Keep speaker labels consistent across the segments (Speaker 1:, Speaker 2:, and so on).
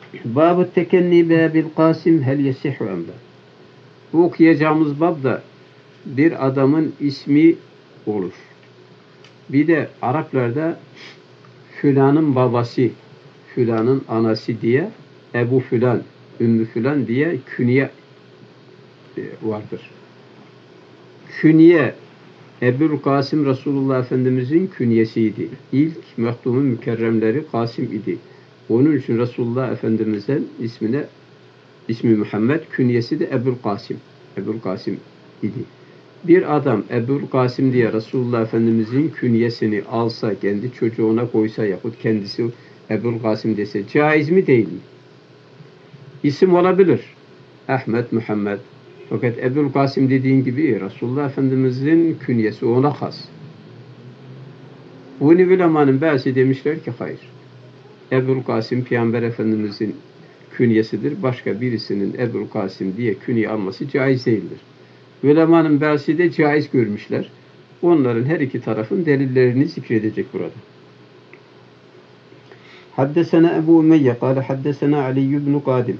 Speaker 1: Bab-ı tekenni bil Kasim hel yesihu emla. Bu okuyacağımız babda bir adamın ismi olur. Bir de Araplarda filanın babası, filanın anası diye Ebu filan, Ümmü filan diye künye vardır. Künye Ebul Kasım Resulullah Efendimizin künyesiydi. İlk mehdumun mükerremleri Kasım idi. Onun için Resulullah Efendimiz'in ismi Muhammed, künyesi de Ebul Kasım. Ebul Kasım idi. Bir adam Ebul Kasım diye Resulullah Efendimizin künyesini alsa, kendi çocuğuna koysa yahut kendisi Ebul Kasım dese caiz mi değil mi? İsim olabilir. Ahmet, Muhammed. Fakat Ebul Kasım dediğin gibi Resulullah Efendimizin künyesi ona has. Bunu ulemanın bazı demişler ki hayır. Ebul Kasım Peygamber Efendimizin künyesidir. Başka birisinin Ebul Kasım diye künye alması caiz değildir. Ulemanın bazı de caiz görmüşler. Onların her iki tarafın delillerini zikredecek burada. Haddesena Ebu Umeyye kâle haddesena Ali ibn Qadim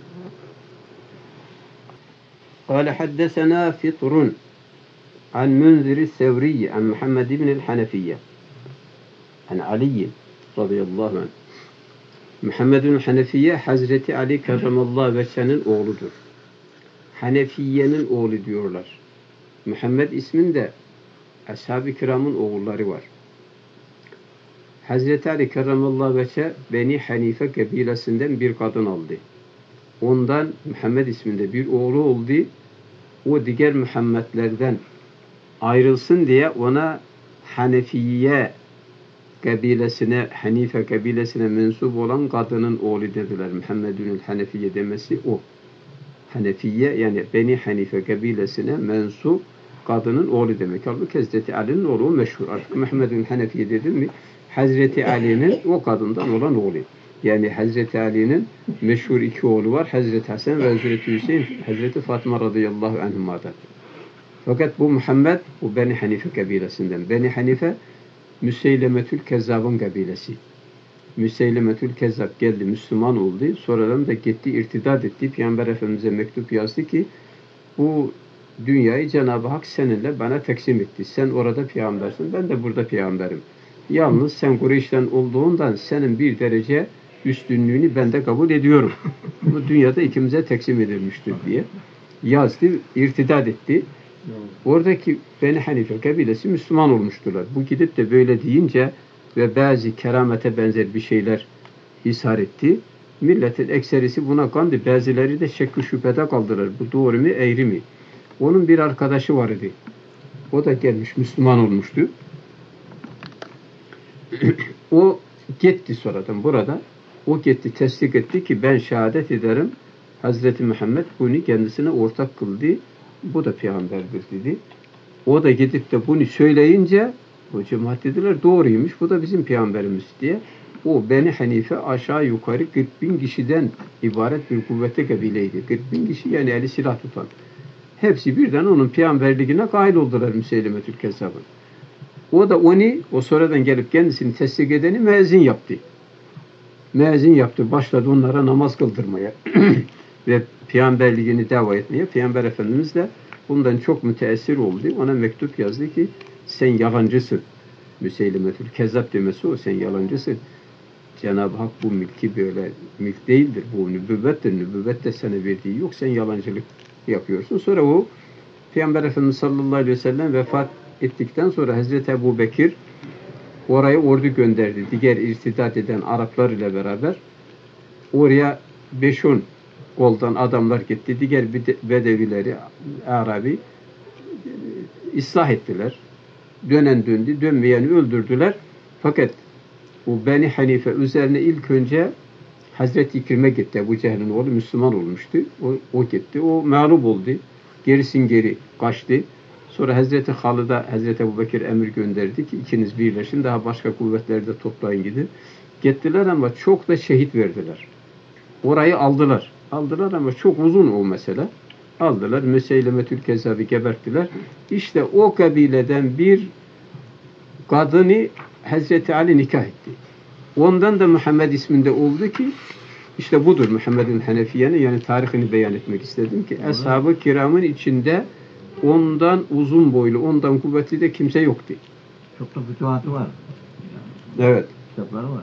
Speaker 1: قال حدثنا فطر عن منذر الثوري عن محمد بن الحنفية عن علي رضي الله عنه. Muhammed bin Hanefiye Hazreti Ali Kerramallahu Vecce'nin oğludur. Hanefiye'nin oğlu diyorlar. Muhammed isminde Ashab-ı Kiram'ın oğulları var. Hazreti Ali Kerramallahu Vecce Beni Hanife kabilesinden bir kadın aldı. Ondan Muhammed isminde bir oğlu oldu. O diğer Muhammedlerden ayrılsın diye ona Hanefiye kabilesine, Hanife kabilesine mensup olan kadının oğlu dediler. Muhammedül Hanefiye demesi o. Hanefiye yani Beni Hanife kabilesine mensup kadının oğlu demek. Halbuki Hazreti Ali'nin oğlu meşhur. Artık Muhammedül Hanefiye dedim mi Hazreti Ali'nin o kadından olan oğlu. Yani Hazreti Ali'nin meşhur iki oğlu var. Hazreti Hasan ve Hazreti Hüseyin, Hazreti Fatıma radıyallahu anhuma'dan. Fakat bu Muhammed, bu Beni Hanife kabilesinden. Beni Hanife, Müseylemetül Kezzab'ın kabilesi. Müseylemetül Kezzab geldi, Müslüman oldu. Sonradan da gitti, irtidat etti. Peygamber Efendimiz'e mektup yazdı ki, bu dünyayı Cenab-ı Hak seninle bana teksim etti. Sen orada peygambersin, ben de burada peygamberim. Yalnız sen Kureyş'ten olduğundan senin bir derece üstünlüğünü ben de kabul ediyorum. Bu dünyada ikimize teksim edilmiştir diye yazdı, irtidat etti. Oradaki Beni Hanife kabilesi Müslüman olmuştular. Bu gidip de böyle deyince ve bazı keramete benzer bir şeyler ishar etti. Milletin ekserisi buna kandı. Bazıları da şekk-i şüphede kaldılar. Bu doğru mu, eğri mi? Onun bir arkadaşı vardı. O da gelmiş, Müslüman olmuştu. O gitti sonradan burada. O gitti, tesdik etti ki ben şehadet ederim. Hazreti Muhammed bunu kendisine ortak kıldı. Bu da peygamberdir dedi. O da gidip de bunu söyleyince o cemaat dediler doğruymuş. Bu da bizim peygamberimiz diye. O Beni Hanife aşağı yukarı 40.000 kişiden ibaret bir kuvvete kabileydi. 40.000 kişi yani eli silah tutan. Hepsi birden onun peygamberliğine kail oldular Müseylemetül Kezzab'ın. O da o sonradan gelip kendisini tesdik edeni müezzin yaptı. Müezzin yaptı. Başladı onlara namaz kıldırmaya. Ve peygamberliğini dava etmeye. Peygamber Efendimiz de bundan çok müteessir oldu. Ona mektup yazdı ki sen yalancısın. Müseylemetül Kezzab demesi o. Sen yalancısın. Cenab-ı Hak bu milki böyle milk değildir. Bu nübüvvettir. Nübüvvet de sana verdiği yok. Sen yalancılık yapıyorsun. Sonra o Peygamber Efendimiz sallallahu aleyhi ve sellem vefat ettikten sonra Hazreti Ebu Bekir oraya ordu gönderdi. Diğer irtidat eden Araplar ile beraber oraya 5-10 koldan adamlar gitti. Diğer Bedevileri, Arabi ıslah ettiler. Dönen döndü, dönmeyeni öldürdüler. Fakat bu Beni Hanife üzerine ilk önce Hazreti İkrim'e gitti. Ebu Cehil'in oğlu Müslüman olmuştu. O gitti. O mağlup oldu. Gerisin geri kaçtı. Sonra Hazreti Halid'e Hazreti Ebubekir emir gönderdi ki ikiniz birleşin daha başka kuvvetleri de toplayın gidin. Gittiler ama çok da şehit verdiler. Orayı aldılar. Aldılar ama çok uzun o mesele. Aldılar. Müseylemetül Kezzab'ı geberttiler. İşte o kabileden bir kadını Hazreti Ali nikah etti. Ondan da Muhammed isminde oldu ki İşte budur Muhammed'in Hanefiye'nin yani tarihini beyan etmek istedim ki Ashab-ı Kiram'ın içinde ondan uzun boylu, ondan kuvvetli de kimse yoktu.
Speaker 2: Çok da fütuhatı var.
Speaker 1: Evet.
Speaker 2: Kitapları var.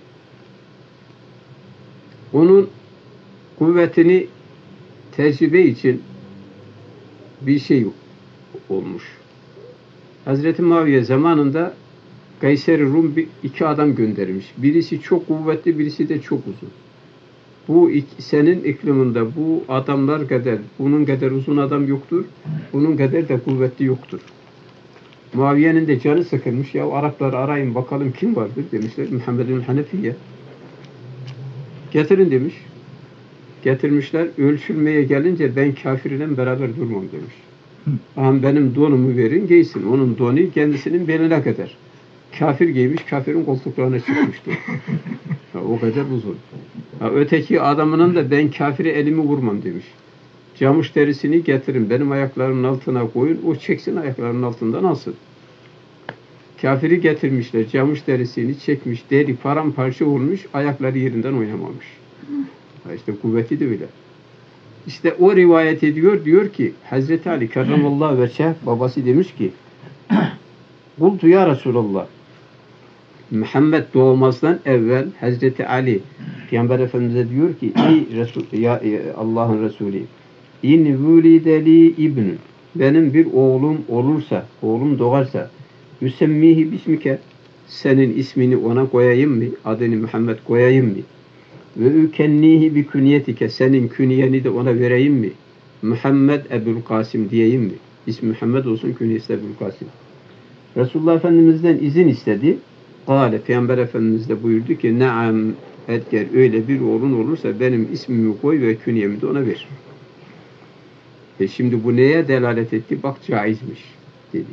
Speaker 1: Onun kuvvetini tecrübe için bir şey olmuş. Hazreti Muaviye zamanında Kayser-i Rum iki adam göndermiş. Birisi çok kuvvetli, birisi de çok uzun. Bu senin ikliminde bu adamlar kadar, bunun kadar uzun adam yoktur, bunun kadar da kuvvetli yoktur. Muaviye'nin de canı sıkılmış. Ya Arapları arayın bakalım kim vardır demişler. Muhammed'in Hanefiye. Getirin demiş. Getirmişler. Ölçülmeye gelince ben kafirle beraber durmam demiş. Ama benim donumu verin giysin. Onun donu kendisinin beline kadar. Kafir giymiş, kafirin koltuklarına çıkmıştı. O kadar uzun. Öteki adamının da ben kafiri elimi vurmam demiş. Camış derisini getirin, benim ayaklarımın altına koyun, o çeksin ayaklarının altından alsın. Kafiri getirmişler, camış derisini çekmiş, deri paramparça olmuş, ayakları yerinden oynamamış. İşte kuvveti de öyle. İşte o rivayet ediyor, diyor ki, Hazreti Ali kerramallahu veçheh, babası demiş ki, Kultu ya Resulallah, Muhammed doğmazdan evvel Hazreti Ali Peygamber Efendimiz'e diyor ki ey Resul, ya Allah'ın Resulü in vulideli ibnün benim bir oğlum olursa, oğlum doğarsa yüsemmihi bismike senin ismini ona koyayım mı? Adını Muhammed koyayım mı? Ve ükennihi bi künyetike senin künyeni de ona vereyim mi? Muhammed Ebul Kasim diyeyim mi? İsmi Muhammed olsun, künyesi Ebul Kasim. Resulullah Efendimiz'den izin istedi. Kâle, Peygamber Efendimiz de buyurdu ki naam Edger öyle bir oğlun olursa benim ismimi koy ve künyemi de ona ver. Şimdi bu neye delalet etti? Bak caizmiş dedi.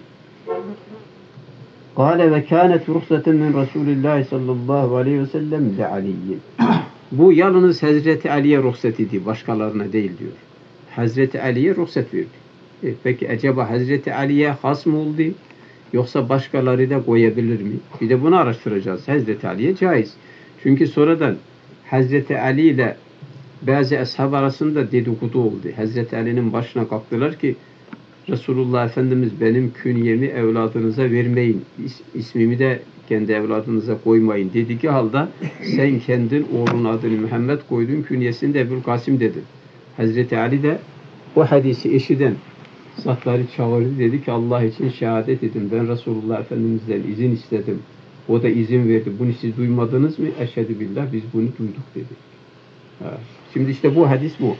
Speaker 1: Kâle ve kânet ruhseten min Resulillahi sallallahu aleyhi ve sellem li Aliyyin. Bu yalnız Hazreti Ali'ye ruhsat idi, başkalarına değil diyor. Hazreti Ali'ye ruhsat verdi. Peki acaba Hazreti Ali'ye has mı oldu? Yoksa başkaları da koyabilir mi? Bir de bunu araştıracağız. Hazreti Ali'ye caiz. Çünkü sonradan Hazreti Ali ile bazı ashab arasında dedikodu oldu. Hazreti Ali'nin başına kalktılar ki Resulullah Efendimiz benim künyemi evladınıza vermeyin. İsmimi de kendi evladınıza koymayın dediği halde sen kendin oğlun adını Muhammed koydun, künyesini de Ebul Kasim dedin. Hazreti Ali de o hadisi eşiden zatları çağırdı, dedi ki Allah için şehadet edin. Ben Resulullah Efendimiz'den izin istedim. O da izin verdi. Bunu siz duymadınız mı? Eşhedü billah biz bunu duyduk dedi. Şimdi işte bu hadis bu.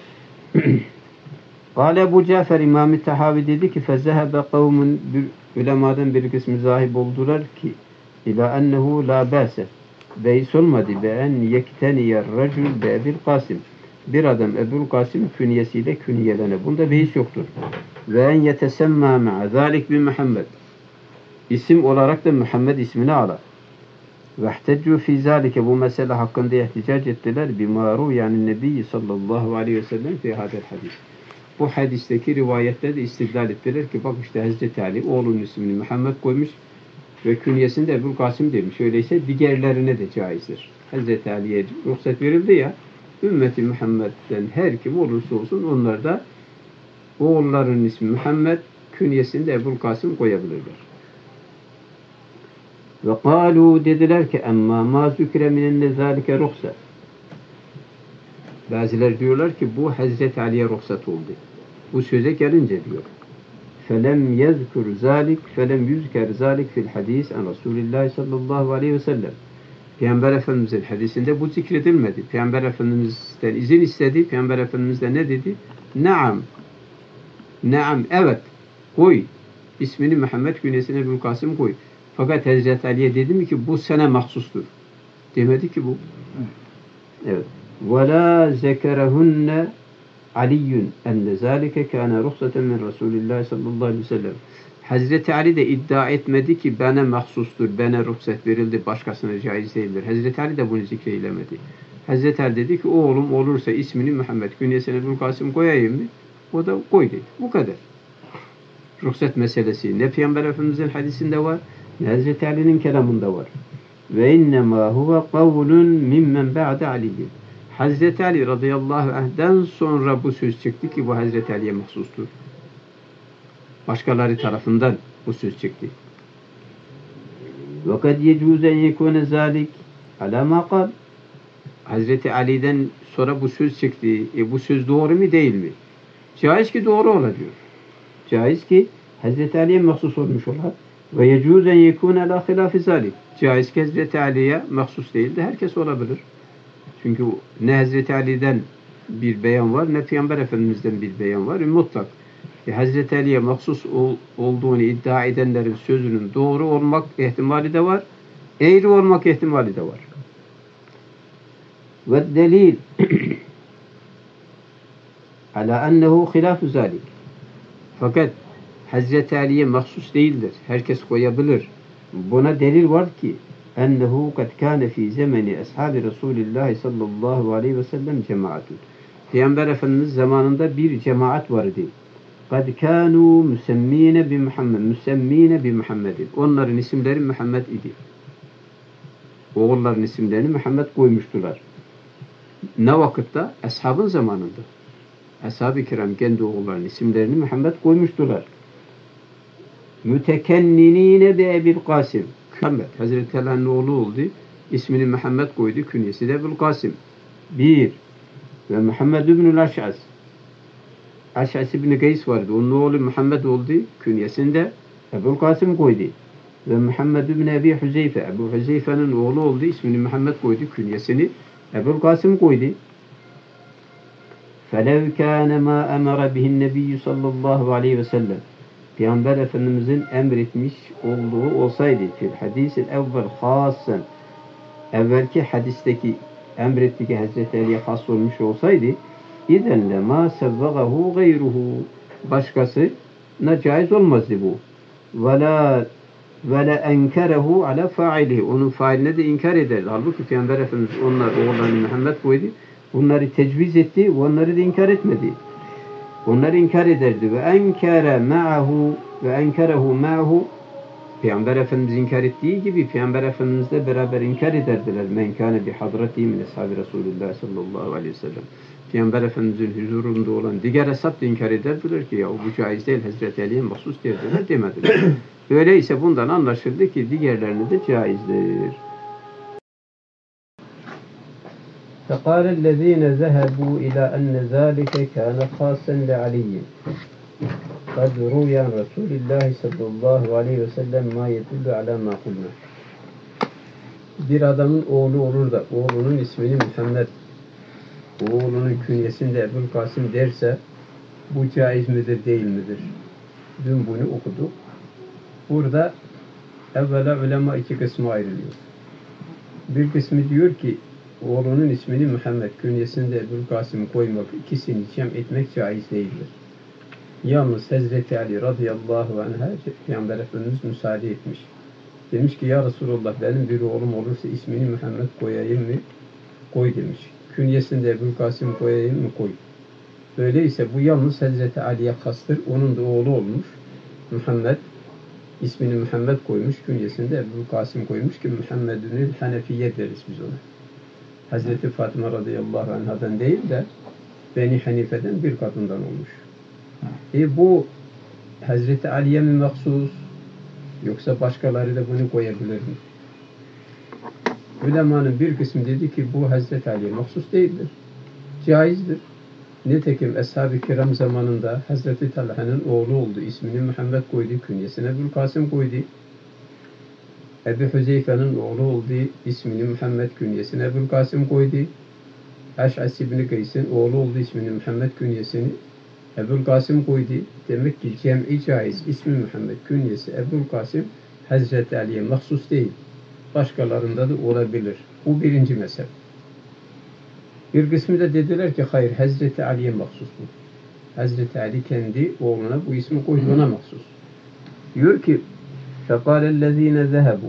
Speaker 1: Kâle Ebu Cafer İmam-ı Tahavi dedi ki fezehebe kavmun ulemadan bir kısmı zahib oldular ki ila ennehu la bâse beis olmadı be en yekteniyer racul be Ebil Kasim bir adam Ebul Kasim künyesiyle künyelene. Bunda beis yoktur. Ve en yetesemma ma'a zalik bi Muhammed. İsim olarak da Muhammed ismini alır. Ve ihteccu fi zalike bu mesele hakkında ihticac ettiler. Bimaru yani Nebi sallallahu aleyhi ve sellem fi hadel hadis. Bu hadisteki rivayette de istidlal ettiler ki bak işte Hazreti Ali oğlunun ismini Muhammed koymuş ve künyesini de Ebul Kasim demiş. Öyleyse diğerlerine de caizdir. Hazreti Ali'ye ruhsat verildi ya, ümmeti Muhammed'den her kim olursa olsun onlar da oğullarının ismi Muhammed, künyesini de Ebul Kasim koyabilirler. Ve kâlû dediler ki emmâ mâ zükre minenne zâlike ruhsat. Bazıları diyorlar ki bu Hazreti Ali'ye ruhsat oldu. Bu söze gelince diyor. Felem yezkur zâlik, felem yüzker zâlik fil hadis an Resulillah sallallahu aleyhi ve sellem. Peygamber Efendimiz'in hadisinde bu zikredilmedi. Peygamber Efendimiz'den izin istedi. Peygamber Efendimiz de ne dedi? Naam. Naam, evet. Koy. İsmini Muhammed, künyesine Ebul Kasim koy. Fakat Hazreti Ali'ye dedi mi ki bu sana mahsustur. Demedi ki bu. Evet. وَلَا زَكَرَهُنَّ عَلِيٌّ اَنَّ ذَٰلِكَ كَانَ رُخْصَةً مِنْ رَسُولِ اللّٰهِ sallallahu aleyhi ve sellem. Hazreti Ali de iddia etmedi ki bana mahsustur, bana ruhsat verildi, başkasına caiz değildir. Hazreti Ali de bunu zikreylemedi. Hazreti Ali dedi ki oğlum olursa ismini Muhammed, künyesine Ebul Kasim koyayım mı? O da koy dedi. Bu kadar. Ruhsat meselesi ne Peygamber Efendimiz'in hadisinde var, ne Hazreti Ali'nin kelamında var. Ve innemâ huve kavlun mimmen ba'de Ali'yin. Hazreti Ali radıyallahu anh'den sonra bu söz çıktı ki bu Hazreti Ali'ye mahsustur. Başkaları tarafından bu söz çıktı. وَقَدْ يَجُوزَ اَنْ يَكُونَ ذَٰلِكَ عَلَى مَا قَالَ Hazreti Ali'den sonra bu söz çıktı. Bu söz doğru mu değil mi? Caiz ki doğru olabilir. Caiz ki Hazreti Ali'ye mahsus olmuş olar. Ve yecûz en yekûne alâ hilâfi zâlik. Caiz ki Hazreti Ali'ye mahsus değil de herkes olabilir. Çünkü ne Hazreti Ali'den bir beyan var ne Peygamber Efendimiz'den bir beyan var. Mutlak. Hazreti Ali'ye mahsus olduğunu iddia edenlerin sözünün doğru olmak ihtimali de var. Eğri olmak ihtimali de var. Ve delil ala ennehu hilâfu zâlik. Fakat Hazreti Ali'ye mahsus değildir. Herkes koyabilir. Buna delil var ki ennehu kad kâne fî zemeni ashâbi Resulillah sallallahu aleyhi ve sellem cemaatun. Peygamber Efendimiz zamanında bir cemaat vardı. Kad kânû müsemmîne bi Muhammed. Müsemmîne bi Muhammedin. Onların isimleri Muhammed idi. Oğulların isimlerini Muhammed koymuştular. Ne vakitte? Ashabın zamanında. Ashab-ı kiram kendi oğullarının isimlerini Muhammed koymuştular. Mütekenninine de Ebil Kasım. Muhammed. Hazreti Ali'nin oğlu oldu. İsmini Muhammed koydu. Künyesi de Ebil Kasım. Bir. Ve Muhammed ibn-ül Aş'as. Aş'as ibn Gays vardı. Onun oğlu Muhammed oldu. Künyesini de Ebil Kasım koydu. Ve Muhammed ibn Ebi Hüzeyfe. Ebu Hüzeyfe'nin oğlu oldu. İsmini Muhammed koydu. Künyesini Ebil Kasım koydu. فَلَوْ كَانَ مَا أَمَرَ بِهِ النَّبِيُّ sallallahu aleyhi ve sellem Peygamber Efendimizin emretmiş olduğu olsaydı fil hadisil evvel hasen evvelki hadisteki emrettiği Hazreti Ali'ye has olmuş olsaydı İzen lema sevvagahu gayruhu başkasına caiz olmazdı bu. Ve la enkerehu ala failihi onun failine de inkar ederdi. Halbuki Peygamber Efendimiz onlar oğullarını Muhammed koydu. Bunları tecviz etti, onları da inkar etmedi. Onları inkar ederdi. Ve enkerehu ma'hu Peygamber Efendimiz inkar ettiği gibi Peygamber Efendimizle beraber inkar ederdiler. Men kâne bi hadrati min ashabi Resulullah sallallahu aleyhi ve sellem. Peygamber Efendimizin huzurunda olan diğer ashab da inkar ederdiler ki ya bu caiz değil, Hazreti Ali'ye mahsus derdiler demediler. Öyleyse bundan anlaşıldı ki diğerlerine de caizdir. فقال الذين ذهبوا إلى أن ذلك كان خاصا لعلي قد روي عن رسول الله صلى الله عليه وسلم ما يدل على ما قلنا. Bir adamın oğlu olur da oğlunun ismini Muhammed, oğlunun künyesini de Ebu'l Kasım derse bu caiz midir değil midir? Dün bunu okuduk. Burada evvela ulema iki kısma ayrılıyor. Bir kısmı diyor ki oğlunun ismini Muhammed, künyesinde Ebu'l Kasım koymak, ikisini cem etmek caiz değildir. Yalnız Hazreti Ali radıyallahu anh'a Peygamber Efendimiz müsaade etmiş. Demiş ki ya Resulullah benim bir oğlum olursa ismini Muhammed koyayım mı? Koy demiş. Künyesinde Ebu'l Kasım koyayım mı? Koy. Öyleyse bu yalnız Hazreti Ali'ye kastır. Onun da oğlu olmuş. Muhammed. İsmini Muhammed koymuş. Künyesinde Ebu'l Kasım koymuş ki Muhammed'ün Hanefiye deriz biz ona. Hazreti Fatıma radıyallahu anh'dan değil de Beni Hanife'den bir kadından olmuş. Bu Hazreti Ali'ye mi mahsus yoksa başkaları da bunu koyabilir mi? Ulemanın bir kısmı dedi ki bu Hazreti Ali'ye mahsus değildir. Caizdir. Nitekim Ashab-ı Kiram zamanında Hazreti Talha'nın oğlu oldu. İsmini Muhammed koydu. Künyesine Ebu'l Kasım koydu. Ebu Hüzeyfe'nin oğlu oldu. İsmini Muhammed künyesine Ebu'l Kasım koydu. Aş'as ibn Gays'in oğlu oldu. İsmini Muhammed künyesini Ebu'l Kasım koydu. Demek ki cem'i caiz. İsmi Muhammed künyesi Ebu'l Kasım Hazreti Ali'ye mahsus değil. Başkalarında da olabilir. Bu birinci mezhep. Bir kısmı da dediler ki hayır Hazreti Ali'ye mahsus bu. Hazreti Ali kendi oğluna bu ismi koydu, ona mahsus. Diyor ki فَقَالَ الَّذ۪ينَ ذَهَبُوا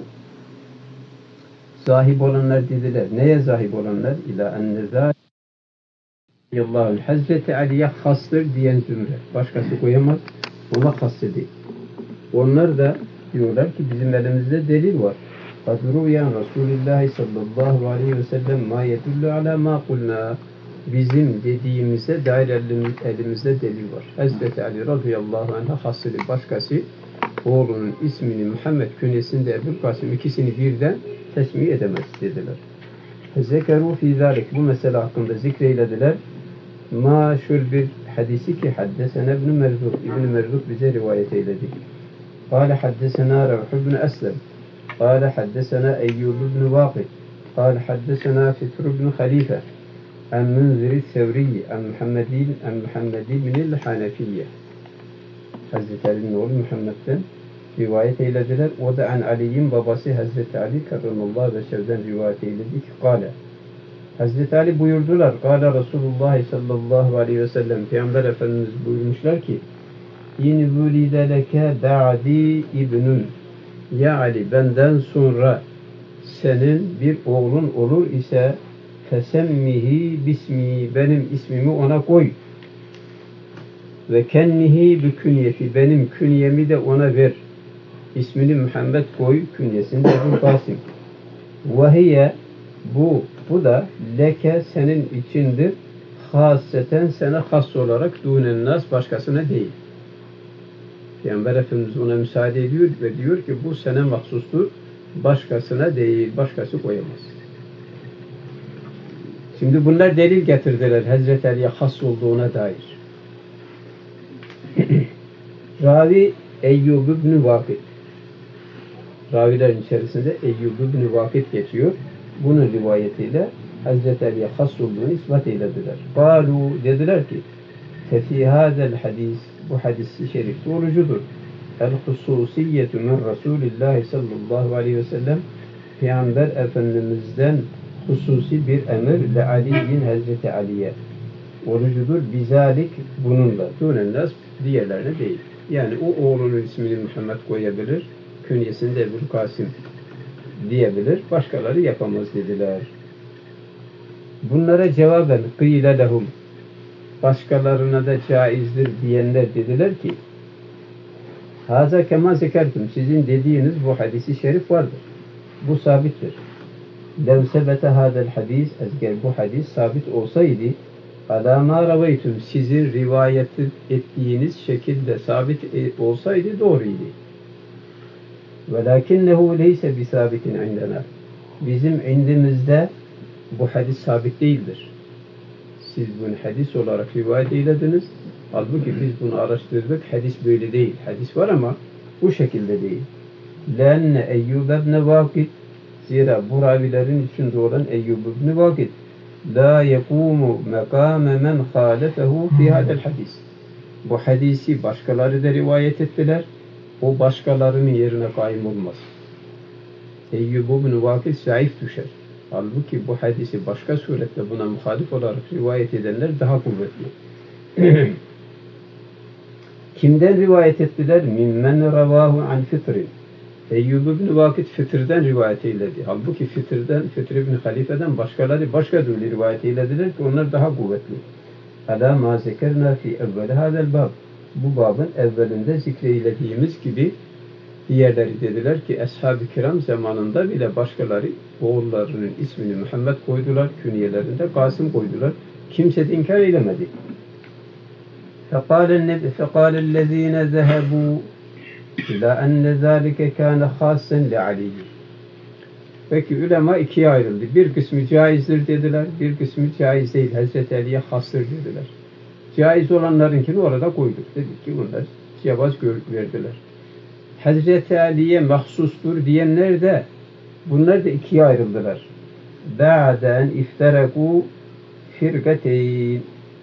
Speaker 1: Sahip olanlar dediler. Neye sahip olanlar? İlâ enne zâlillâhu Hazreti Ali'ye hastır diyen zümre. Başkası koyamaz. Ona hastı değil. Onlar da diyorlar ki bizim elimizde delil var. قد روي عن رسول الله صلى الله عليه وسلم ما يدل على ما قلنا. Bizim dediğimize dair elimizde delil var. Hazreti Ali radıyallahu anh'a hasılı başkası oğlunun ismini Muhammed künyesinde Ebu'l-Kasım ikisini birden tesmih edemez dediler. Zekeru fi zalik, bu mesele hakkında zikreylediler. Maşhur bir hadisi ki haddesena İbn Merzuk, İbn Merzuk bize rivayet eyledi. Kâle haddesena Ravh ibn Eslem, kâle haddesena Eyyub ibn Vakid, kâle haddesena Fitr ibn Halife, an Munzir Sevri, an Muhammedi minil Hanefiyye. Hazreti Ali'nin oğlu Muhammed'den rivayet eylediler. O da an Ali'nin babası Hazreti Ali karramallahu veçhevden rivayet eyledi ki kâle. Hazreti Ali buyurdular. Kâle Resulullah sallallahu aleyhi ve sellem. Peygamber Efendimiz buyurmuşlar ki İn vulide leke ba'di ibnun. Ya Ali, benden sonra senin bir oğlun olur ise fesemmihi bismi, benim ismimi ona koy. Ve kennihi bi künyeti, benim künyemi de ona ver. İsmini Muhammed koy, künyesini de Ebu'l-Kasım. Ve hiye, bu da leke senin içindir. Hasseten sana has olarak dûnen nas, başkasına değil. Peygamber Efendimiz ona müsaade ediyor ve diyor ki bu sana mahsustur. Başkasına değil, başkası koyamaz. Şimdi bunlar delil getirdiler Hazreti Ali'ye has olduğuna dair. Ravi Eyyub ibn Vakid. Ravilerin içerisinde Eyyub ibn Vakid geçiyor. Bunun rivayetiyle Hazreti Ali'ye has olduğunu ispat eylediler. Kalu, dediler ki fefî hâzel hadis, bu hadis-i şerif doğrucudur. El-hususiyyetu min Resulillahi sallallahu aleyhi ve sellem, Peygamber Efendimiz'den hususi bir emir le Ali'nin Hazreti Ali'ye orucudur. Bizalik, bununla. Dûnen nas, diğerlerine değil. Yani o oğlunun ismini Muhammed koyabilir, künyesinde Ebu'l-Kasım diyebilir, başkaları yapamaz dediler. Bunlara cevaben kıyle lehum, başkalarına da caizdir diyenler dediler ki haza kema zekertum, sizin dediğiniz bu hadisi şerif vardır. Bu sabittir. Lev sebete hadel hadis, eğer bu hadis sabit olsaydı alâ mâ ravaytum, sizin rivayet ettiğiniz şekilde sabit olsaydı doğruydu. Velakinnehu leyse bisabitin indena, bizim indimizde bu hadis sabit değildir. Siz bunu hadis olarak rivayet eylediniz. Halbuki biz bunu araştırdık. Hadis böyle değil. Hadis var ama bu şekilde değil. Lenne Eyyub ibn Vakid, zira bu ravilerin içinde olan Eyyub ibn Vakid la yekumu mekame men halefehu fi hadel hadis. Bu hadisi başkaları da rivayet ettiler. O başkalarının yerine kaim olmaz. Eyyub ibn Vakid zayıf düşer. Halbuki bu hadisi başka surette buna muhalif olarak rivayet edenler daha kuvvetli. Kimden rivayet ettiler? Mimmen ravahu an Fitrin. Eyyub ibn Vakid Fitr'den rivayet eyledi. Halbuki Fitr ibn Halife'den başkaları başka türlü rivayet eylediler ki onlar daha kuvvetli. Alâ mâ zekerna fi evveli hâzel bab. Bu babın evvelinde zikreylediğimiz gibi diğerleri dediler ki Ashab-ı Kiram zamanında bile başkaları oğullarının ismini Muhammed koydular, künyelerinde Kasım koydular. Kimse de inkar eylemedi. فَقَالَ الَّذ۪ينَ ذَهَبُوا اِلَى اَنَّ ذَٰلِكَ كَانَ خَاصًا لِعَلِيٍّ. Peki ulema ikiye ayrıldı. Bir kısmı caizdir dediler, bir kısmı caiz değil, Hazreti Ali'ye hastır dediler. Caiz olanlarınkini orada koyduk. Dedik ki bunlar cevaz verdiler. Hazreti Ali'ye mahsustur diyenler de bunlar da ikiye ayrıldılar. Ba'den iftereku firgateyn.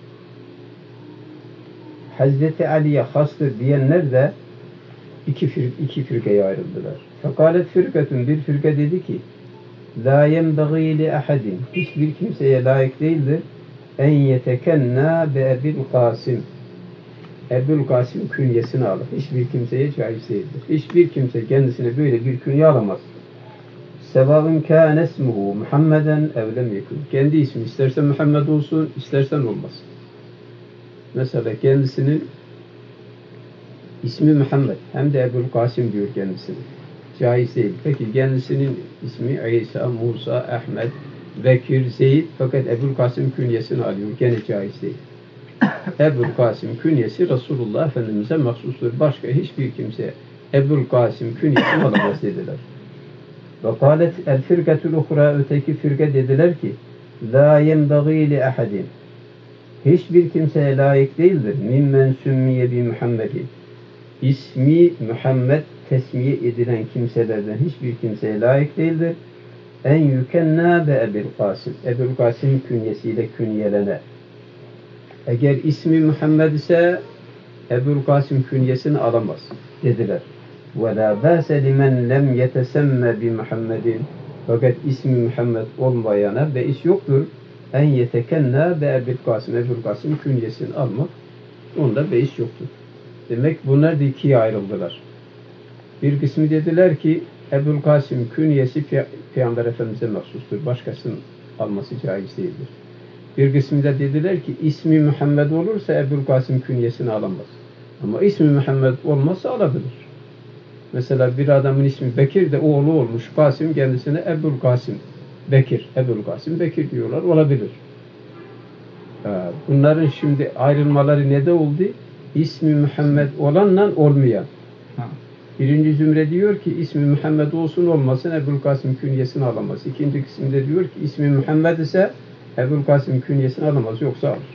Speaker 1: Hazreti Ali'ye hastır diyenler de iki firkaya ayrıldılar. Fekalet firkatun, bir firka dedi ki la yenbagî li ahadin, hiçbir kimseye layık değildir en yetekenna be Ebu'l-Kasım, Ebu'l-Kasım künyesini alır. Hiçbir kimseye caiz değildir. Hiçbir kimse kendisine böyle bir künye alamaz. Sevâvın kâne ismuhu Muhammeden ev lem yekun. Kendi ismi isterse Muhammed olsun, istersen olmaz. Mesela kendisinin ismi Muhammed, hem de Ebu'l-Kasım diyor kendisini. caiz değil. Peki kendisinin ismi İsa, Musa, Ahmet, Bekir, Zeyd fakat Ebu'l Kasım künyesini alıyor. Gene caiz değil. Ebu'l Kasım künyesi Resulullah Efendimiz'e mahsustur. Başka hiçbir kimse Ebu'l Kasım künyesini alamaz dediler. Ve kâlet el firkatul uhra, öteki firka dediler ki la yenbagî li ahadin, hiçbir kimseye layık değildir. Mimmen sümmiye bi Muhammedin, ismi Muhammed tesmiye edilen kimselerden hiçbir kimseye layık değildir. En yükenna be Ebu'l Kasım, Ebu'l Kasım künyesiyle künyelene. Eğer ismi Muhammed ise Ebu'l Kasım künyesini alamaz dediler. وَلَا بَاسَ لِمَنْ لَمْ يَتَسَمَّ بِمُحَمَّدٍ, fakat ismi Muhammed olmayana beis yoktur. En yetekenna be Ebu'l Kasım, Ebu'l Kasım künyesini almak, onda beis yoktur. Demek bunlar da ikiye ayrıldılar. Bir kısmı dediler ki Ebu'l Kasım künyesi Peygamber Efendimiz'e mahsustur. Başkasının alması caiz değildir. Bir kısmı da dediler ki ismi Muhammed olursa Ebu'l Kasım künyesini alamaz. Ama ismi Muhammed olmazsa alabilir. Mesela bir adamın ismi Bekir de oğlu olmuş Kasım, kendisine Ebu'l Kasım Bekir, Ebu'l Kasım Bekir diyorlar, olabilir. Bunların şimdi ayrılmaları ne de oldu? İsmi Muhammed olanla olmayan. Birinci zümre diyor ki ismi Muhammed olsun olmasın Ebu'l Kasım künyesini alamaz. İkinci kısımda diyor ki ismi Muhammed ise Ebu'l Kasım künyesini alamaz, yoksa alır.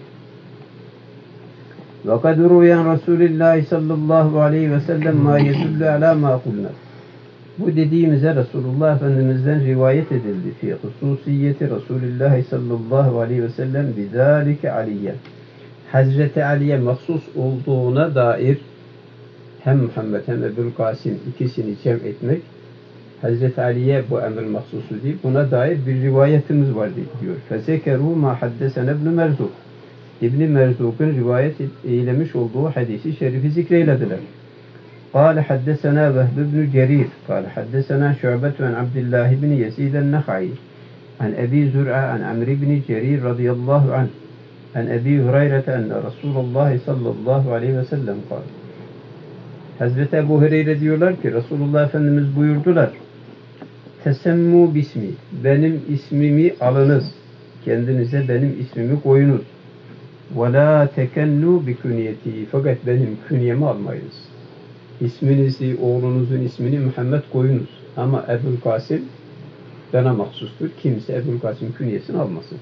Speaker 1: وَقَدْ رُوِيَنْ رَسُولِ اللّٰهِ sallallahu aleyhi ve sellem مَا يَدُلُّ عَلَى مَا قُلْنَا. Bu dediğimize Resulullah Efendimiz'den rivayet edildi. Fi hususiyeti Resulullah sallallahu aleyhi ve sellem bizalike Aliye. Hazreti Ali'ye mahsus olduğuna dair hem Muhammed hem Ebu'l Kasım ikisini cem etmek, Hazreti Ali'ye bu emir mahsusu değil, buna dair bir rivayetimiz var diyor. فَزَكَرُوا مَا حَدَّسَنَ ابْنُ مَرْزُقٍ. İbn-i Merzuk'un rivayet eylemiş olduğu hadisi şerifi zikreylediler. قال حدثنا وهب بن جرير قال حدثنا شعبة عن عبد الله بن يزيد النخعي عن أبي زرعة عن عمرو بن جرير رضي الله عنه عن أبي هريرة أن رسول الله صلى الله عليه وسلم قال. Hazreti Ebu Hureyre diyorlar ki Resulullah Efendimiz buyurdular. Tesemmu bismi, benim ismimi alınız. Kendinize benim ismimi koyunuz. وَلَا تَكَنُّوا بِكُنْيَتِهِ, fakat benim künyemi almayınız. İsminizi, oğlunuzun ismini Muhammed koyunuz. Ama Ebu'l Kasım bana mahsustur. Kimse Ebu'l Kasım künyesini almasın.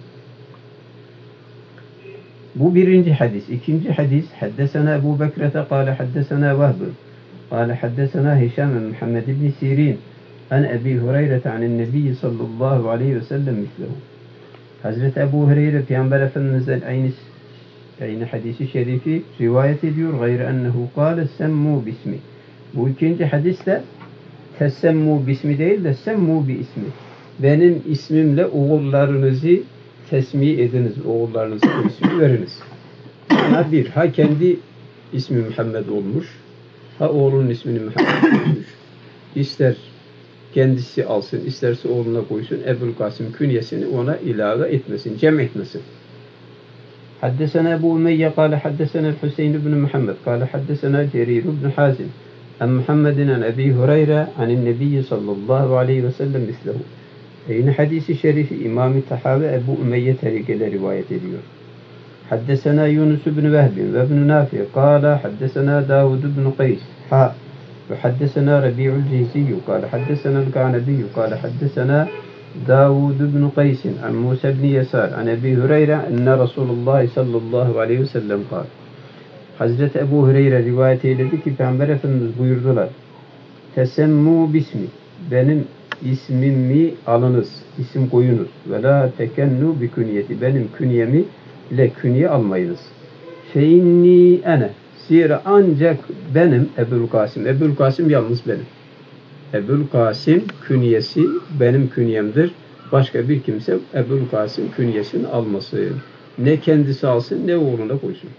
Speaker 1: Bu birinci hadis. İkinci hadis. Haddesena Ebu Bekrete kâle haddesena Vehbun. Kâle haddesena Hişam ve Muhammed ibn Sirin. An Ebi Hureyre anin Nebi sallallahu aleyhi ve sellem mislehu. Hazreti Ebu Hureyre Peygamber Efendimiz'den aynı hadisi şerifi rivayet ediyor. Gayrı ennehu kâle semmu bismi. Bu ikinci hadiste tessemmu bismi değil de semmu bi ismi. Benim ismimle oğullarınızı tesmiye ediniz. Oğullarınıza o ismi veriniz. Ha bir, ha kendi ismi Muhammed olmuş, ha oğlunun ismini Muhammed olmuş. İster kendisi alsın, isterse oğluna koysun, Ebu'l Kasım künyesini ona ilave etmesin, cem etmesin. حدثنا أبو أمية قال حدثنا الحسين بن محمد قال حدثنا جرير بن حازم عن محمد عن أبي هريرة عن النبي صلى الله عليه وسلم مثله. Yine hadisi şerifi İmam-ı Tahavi Ebu Umeyye tarikiyle rivayet ediyor. حدثنا يونس بن وهب وابن نافع قال حدثنا داود بن قيس وحدثنا ربيع الجيزي قال حدثنا الكعنبي قال حدثنا داود بن قيس عن موسى بن يسار عن أبي هريرة أن رسول الله صلى الله عليه وسلم قال. Hazreti Ebu Hureyre rivayet eyledi ki Peygamber Efendimiz buyurdular. Tesemmu bismi, benim ismimi alınız, isim koyunuz. Ve la tekennu bi künyeti, benim künyemi ile künye almayınız. Feinni ene, zira ancak benim Ebu'l Kasım. Ebu'l Kasım yalnız benim. Ebu'l Kasım künyesi benim künyemdir. Başka bir kimse Ebu'l Kasım künyesini almasın. Ne kendisi alsın ne oğluna koysun.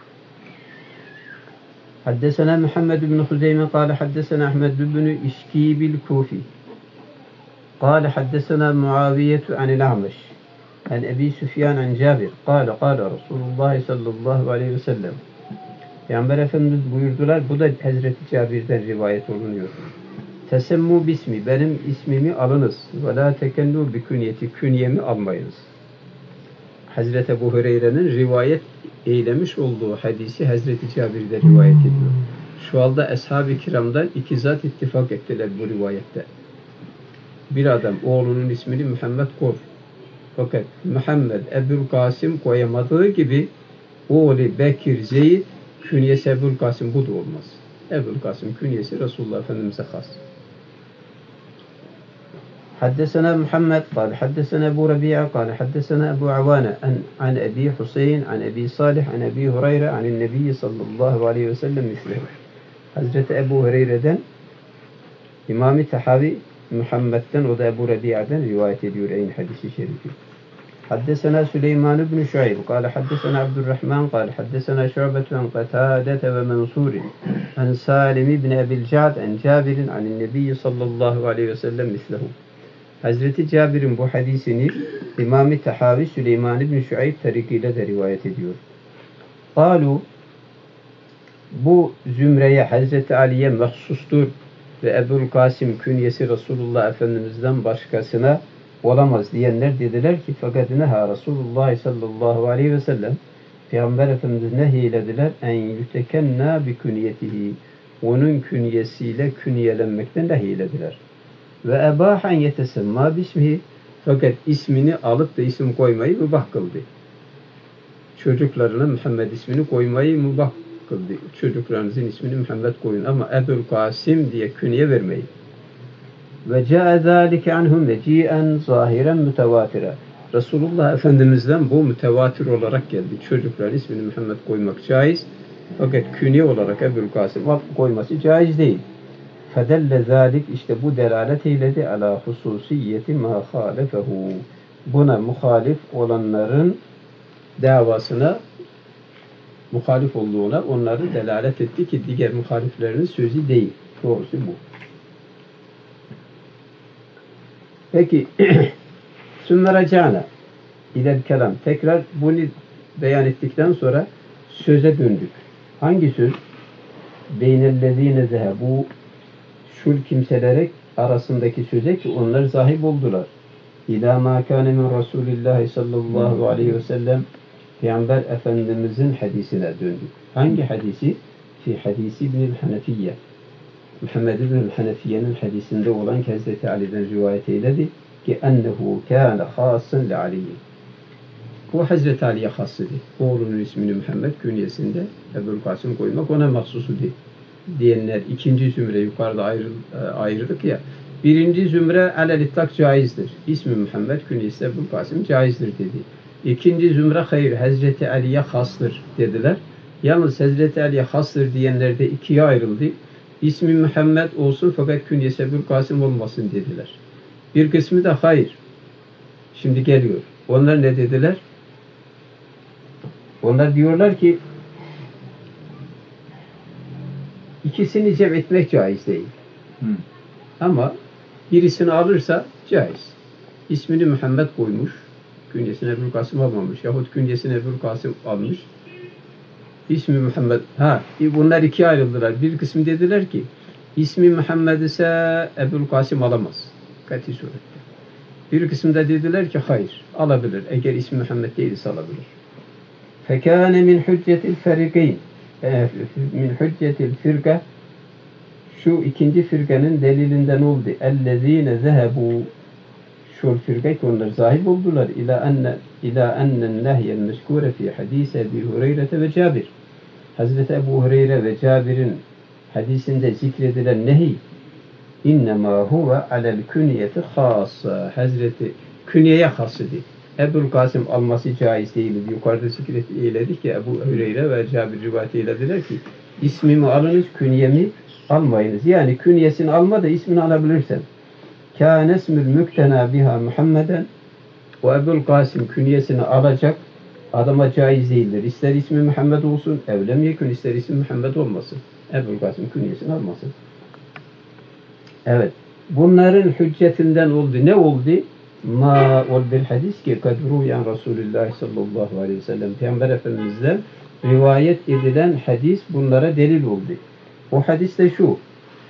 Speaker 1: Haddesena Muhammed bin Huzeyme kâle haddesena Ahmed bin İşkîbil Kufi. Kâle haddesena Muaviyetu anil A'meş. An Ebi Süfyan an Cabir. Kâle Resulullah sallallahu aleyhi ve sellem. Peygamber Efendimiz buyurdular. Bu da Hazreti Cabir'den rivayet olunuyor. Tesemmu bismi, benim ismimi alınız. Ve la tekennu bi künyeti, künyemi almayınız. Hazreti Ebu Hureyre'nin rivayet eylemiş olduğu hadisi Hazreti Cabir'de rivayet ediyor. Şu anda Ashab-ı Kiram'dan iki zat ittifak ettiler bu rivayette. Bir adam oğlunun ismini Muhammed koy. Fakat Muhammed Ebul Kasım koyamadığı gibi oğlu Bekir Zeyd künyesi Ebul Kasım bu da olmaz. Ebul Kasım künyesi Resulullah Efendimiz'e has. حدثنا محمد قال حدثنا أبو ربيعة قال حدثنا أبو عوانة عن أبي حسين عن أبي صالح عن أبي هريرة عن النبي صلى الله عليه وسلم مثله. Hazreti Ebu Hureyre'den İmam-ı Tahavi Muhammed'den o da Ebu Rabi'a'dan rivayet ediyor aynı hadisi şerifi. حدثنا سليمان بن شعيب قال حدثنا عبد الرحمن قال حدثنا شعبة عن قتادة ومنصور عن سالم بن أبي الجعد عن جابر عن النبي صلى الله عليه وسلم مثله. Hazreti Cabir'in bu hadisini İmam-ı Tahavi Süleyman ibn Şuayb tarikiyle de rivayet ediyor. Kalu, bu zümreye Hazreti Ali'ye mahsustur ve Ebul Kasım künyesi Resulullah Efendimiz'den başkasına olamaz diyenler dediler ki fakat neha Resulullah sallallahu aleyhi ve sellem Peygamber Efendimiz nehyilediler en yütekenna bi künyetihi, onun künyesiyle künyelenmekten nehyilediler. Ve ebahen yetesemma bismihi, fakat ismini alıp da isim koymayı mübah kıldı. Çocuklarına Muhammed ismini koymayı mübah kıldı. Çocuklarınızın ismini Muhammed koyun ama Ebul Kasım diye künye vermeyin. Ve ca'e zâlike anhum meci'en zahiren mütevatira. Resulullah Efendimiz'den bu mütevatir olarak geldi. Çocukların ismini Muhammed koymak caiz. Fakat künye olarak Ebul Kasım koyması caiz değil. Fedelle zâlik, işte bu delalet eyledi ala hususiyeti ma halefehu. Buna muhalif olanların davasına muhalif olduğuna onları delalet etti ki diğer muhaliflerin sözü değil. Doğrusu bu. Peki sümme raca'na ilel kelam. Tekrar bunu beyan ettikten sonra söze döndük. Hangi söz? Beynellezine zehebu, şul kimselere arasındaki söze ki onlar zahib oldular. İlâ mâ kâne min Rasûlillâhi sallallahu aleyhi ve sellem, Peygamber Efendimizin hadisine döndük. Hangi hadisi? Fi hadisi İbn-i Hanefiyye. Muhammed İbn-i Hanefiyye'nin hadisinde olan ki Hazreti Ali'den rivayet eyledi ki ennehu kâne khâsın li Ali'yi. Bu Hazreti Ali'ye has idi. Oğlunun ismini Muhammed künyesinde Ebul Kasım koymak ona mahsus idi. Diyenler ikinci zümre yukarıda ayırdık ya. Birinci zümre alel-itlak caizdir. İsmi Muhammed künyesi Ebul Kasım caizdir dedi. İkinci zümre hayır Hazreti Ali'ye hastır dediler. Yalnız Hazreti Ali'ye hastır diyenler de ikiye ayrıldı. İsmi Muhammed olsun fakat künyesi Ebul Kasım olmasın dediler. Bir kısmı da hayır. Şimdi geliyor. Onlar ne dediler? Onlar diyorlar ki ikisini cem etmek caiz değil. Ama birisini alırsa caiz. İsmini Muhammed koymuş. Künyesine Ebul Kasım almamış. Yahut künyesine Ebul Kasım almış. İsmi Muhammed. Bunlar ikiye ayrıldılar. Bir kısmı dediler ki ismi Muhammed ise Ebul Kasım alamaz. Kati surette. Bir kısmı da dediler ki hayır. Alabilir. Eğer ismi Muhammed değilse alabilir. Fekâne min hüccetil ferikeyn. Min hüccetil firka, şu ikinci firkanın delilinden oldu. Ellezîne zehebu, şu firka ki onlar zahib oldular. İlâ ennen nehyel meskûre fî hadîse Ebi Hureyre ve Cabir. Hazreti Ebu Hureyre ve Cabir'in hadisinde zikredilen nehi innemâ huve alel künyeti khâsa. Hazreti künyeye has idi. Ebul Kasım alması caiz değildi. Yukarıda zikret eyledik ki Ebu Hureyre ve Cabir rivayet eylediler ki ismimi alınız, künyemi almayınız. Yani künyesini alma da ismini alabilirsen. Kâne ismül müktena biha Muhammeden, o Ebul Kasım künyesini alacak adama caiz değildir. İster ismi Muhammed olsun, evlem yekün, ister ismi Muhammed olmasın. Ebul Kasım künyesini almasın. Evet. Bunların hüccetinden oldu. Ne oldu? Ma ol bir hadis ki kadru yan Resulullah sallallahu aleyhi ve sellem, Peygamber Efendimiz'den rivayet edilen hadis bunlara delil oldu. O hadis de şu: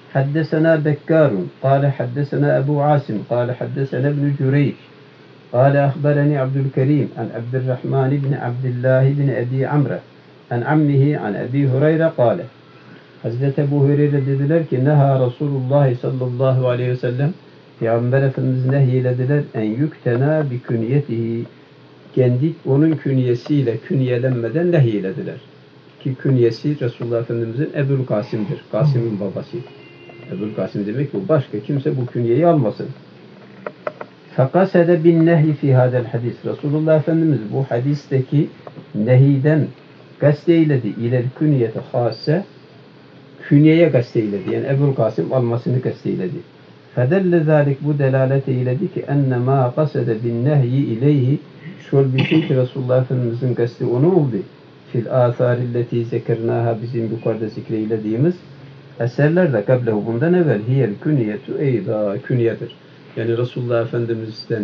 Speaker 1: حدثنا بكار قال حدثنا أبو عاصم قال حدثنا ابن جريج قال أخبرني عبد الكريم عن عبد الرحمن بن عبد الله بن أبي عمرو عن عمه عن أبي هريرة قال Hazreti Ebu Hureyre dediler ki neha Resulullah sallallahu aleyhi ve sellem Peygamber Efendimiz nehyelediler en yüktena bi künyetihi kendi onun künyesiyle künyelenmeden nehyelediler. Ki künyesi Resulullah Efendimizin Ebul Kasım'dır. Kasım'ın babası. Ebul Kasım demek bu. Başka kimse bu künyeyi almasın. Fakasede bin nehy fi hadel hadis. Resulullah Efendimiz bu hadisteki nehiden gasteyledi. İler künyeti hâsse künyeye gasteyledi. Yani Ebul Kasım almasını gasteyledi. Fedelle zâlik bu delalet eyledi ki ennemâ kasede bin nehyi ileyhi şöyle bir şey ki Resulullah Efendimizin gasti onu oldu. Fil âthârilleti zekernâha bizim yukarıda zikreylediğimiz eserlerde kablehu bundan evvel hiyel künyetu eyda künyedir. Yani Resulullah Efendimiz'den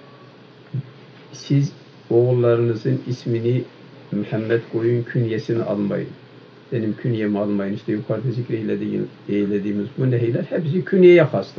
Speaker 1: siz oğullarınızın ismini Muhammed koyun künyesini almayın. Benim künyemi almayın. İşte yukarıda zikreylediğimiz bu nehirler hepsi künyeye hastır.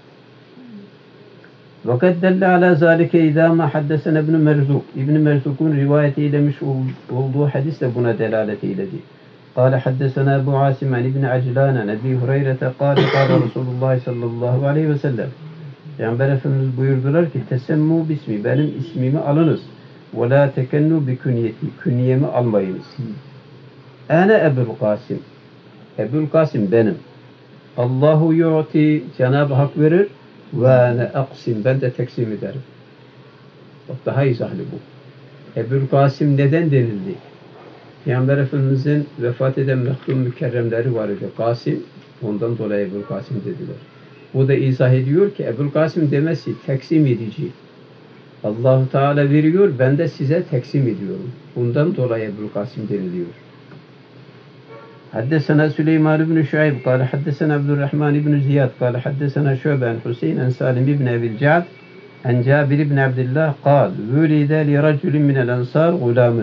Speaker 1: وَقَدْ دَلَّ عَلَى ذَٰلِكَ اِذَا مَا حَدَّسَنَ ابْنُ مَرْزُوق İbn-i Merzuk'un rivayet eylemiş olduğu hadis de buna delalet eyledi. قال حدثنا أبو عاصم عن ابن عجلان عن أبي هريرة قال قال رسول الله صلى الله عليه وسلم Peygamber Efendimiz buyurdular ki tesemmu bismi benim ismimi alınız ve la tekennu bi künyeti künyemi almayınız. Ana Ebul Kasım. Ebul Kasım benim. Allahu yu'ti Cenab-ı Hak verir ve ana aksim ben de teksim ederim. Bak daha izahlı bu. Ebul Kasım neden denildi? Peygamber Efendimiz'in vefat eden mehrum mükerremleri var idi. Kasım, ondan dolayı Ebul Kasım dediler. Bu da izah ediyor ki Ebul Kasım demesi teksim edici. Allah-u Teala veriyor, ben de size teksim ediyorum. Bundan dolayı Ebul Kasım deniliyor. Haddesena Süleyman ibn Şuayb, kâle haddesena Abdurrahman ibn Ziyad, kâle haddesena Şöben Hüseyin en Salim ibn Ebil Ca'd, en Cabir ibn Abdillah, kâl, vülide li raculin minel ensar gulamın.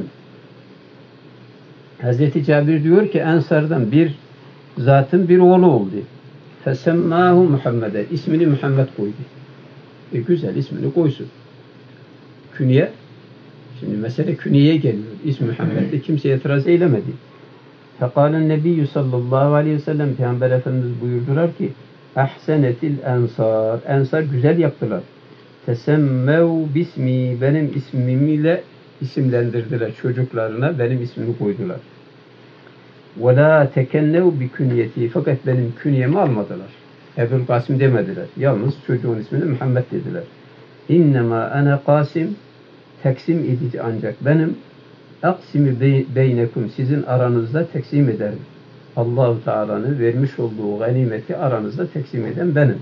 Speaker 1: Hazreti Cabir diyor ki Ensar'dan bir zatın bir oğlu oldu. Fesemmâhu Muhammed'e. İsmini Muhammed koydu. Güzel ismini koysun. Künye. Şimdi mesele künyeye geliyor. İsmi Muhammed'de kimse itiraz eylemedi. Fekâlen Nebiyyü sallallahu aleyhi ve sellem Peygamber Efendimiz buyurdular ki Ahsenetil ensar. Ensar güzel yaptılar. Tesemmev bismi. Benim ismimle isimlendirdiler çocuklarına. Benim ismini koydular. وَلَا تَكَنَّوْ بِكُنْيَتِي Fakat benim künyemi almadılar. Ebul Kasım demediler. Yalnız çocuğun ismini Muhammed dediler. اِنَّمَا ana Kasım teksim edici ancak benim aksimi beynekum sizin aranızda teksim ederim. Allah-u Teala'nın vermiş olduğu ganimeti aranızda teksim eden benim.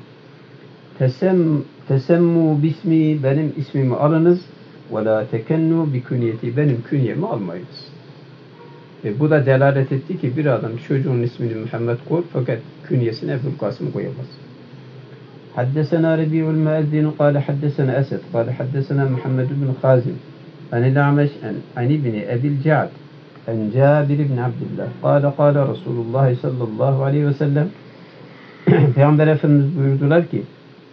Speaker 1: Tesemmu bismi benim ismimi alınız وَلَا تَكَنُّوا بِكُنْيَتِي benim künyemi almayınız. Bu da delalet etti ki bir adam çocuğun ismini Muhammed koy fakat künyesine Ebul Kasım koyamaz. Haddesena Rabi'ul Müezzin قال حدثنا أسد قال حدثنا محمد بن خازم عن الأعمش عن ابن أبي الجعد عن جابر بن عبد الله قال رسول الله صلى الله عليه وسلم Peygamber Efendimiz buyurdular ki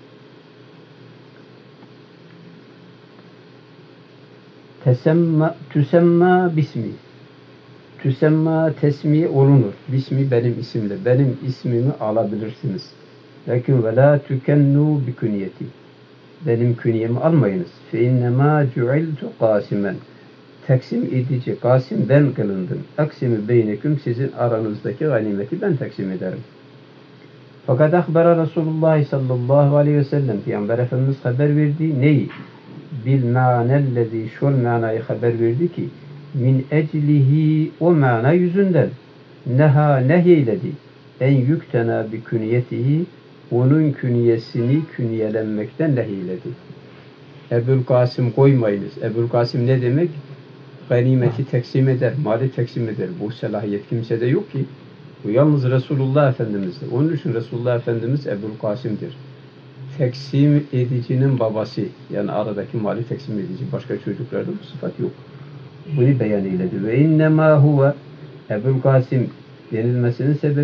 Speaker 1: tüsemma bismi tüsemma tesmi olunur. Bismi benim isimle. Benim ismimi alabilirsiniz. Lakin ve la tükennu bi künyeti. Benim künyemi almayınız. Fe innemâ cu'iltu kâsimen. Teksim edici Kasım ben kılındım. Aksimi beyneküm sizin aranızdaki ganimeti ben teksim ederim. Fakat akbara Resulullah sallallahu aleyhi ve sellem Peygamber Efendimiz haber verdi. Neyi? Bil ma'nellezi şol manayı haber verdi ki min eclihi o mana yüzünden nehyeledi en yüktena bi künyetihi onun künyesini künyelenmekten nehyeledi. Ebul Kasım koymayınız. Ebul Kasım ne demek? Ganimeti teksim eder, mali teksim eder. Bu selahiyet kimsede yok ki. Bu yalnız Resulullah Efendimiz'de. Onun için Resulullah Efendimiz Ebul Kasım'dır. Teksim edicinin babası. Yani aradaki mali teksim edici. Başka çocuklarda bu sıfat yok. Bunu beyan eyledi. Ve innemâ huve Ebul Kasım denilmesinin sebebi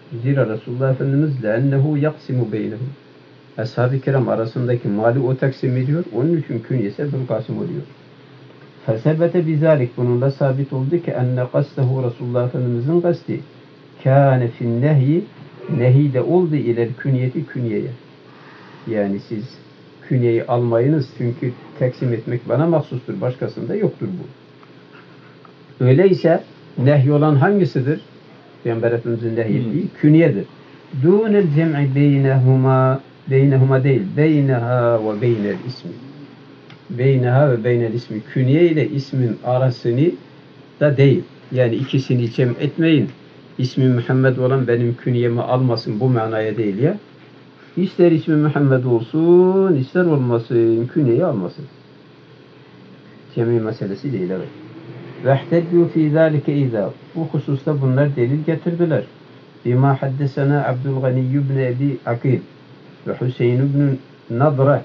Speaker 1: Zira Resulullah Efendimiz lennehu yaksimu beynehum. Ashab-ı kiram arasındaki mali o taksim ediyor. Onun için künyesi Ebu'l Kasım oluyor. Fesebete bizalik, bununla sabit oldu ki enne kastehu Resulullah Efendimizin kasti kâne fin nehyi, nehide oldu iler künyeti, künyeye. Yani siz künyeyi almayınız çünkü taksim etmek bana mahsustur. Başkasında yoktur bu. Öyleyse nehy olan hangisidir? Peygamber Efendimizin nehyettiği künyedir. Dûnel cem'i beynehuma değil, beyneha ve beynel ismi. Beyneha ve beynel ismi. Künye ile ismin arasını da değil. Yani ikisini cem etmeyin. İsmi Muhammed olan benim künyemi almasın, bu manaya değil ya. İster ismi Muhammed olsun, ister olmasın, künyeyi almasın. Cemi meselesi değil, evet. وَاحْتَجُّوا فِي ذَٰلِكَ اِذَا, bu hususta bunlar delil getirdiler. بِمَا حَدَّسَنَا عَبْدُالْغَنِيُّ بْنِ اَبِي عَقِيلٍ وَحُسَيْنُ بْنُ نَضْرَةٍ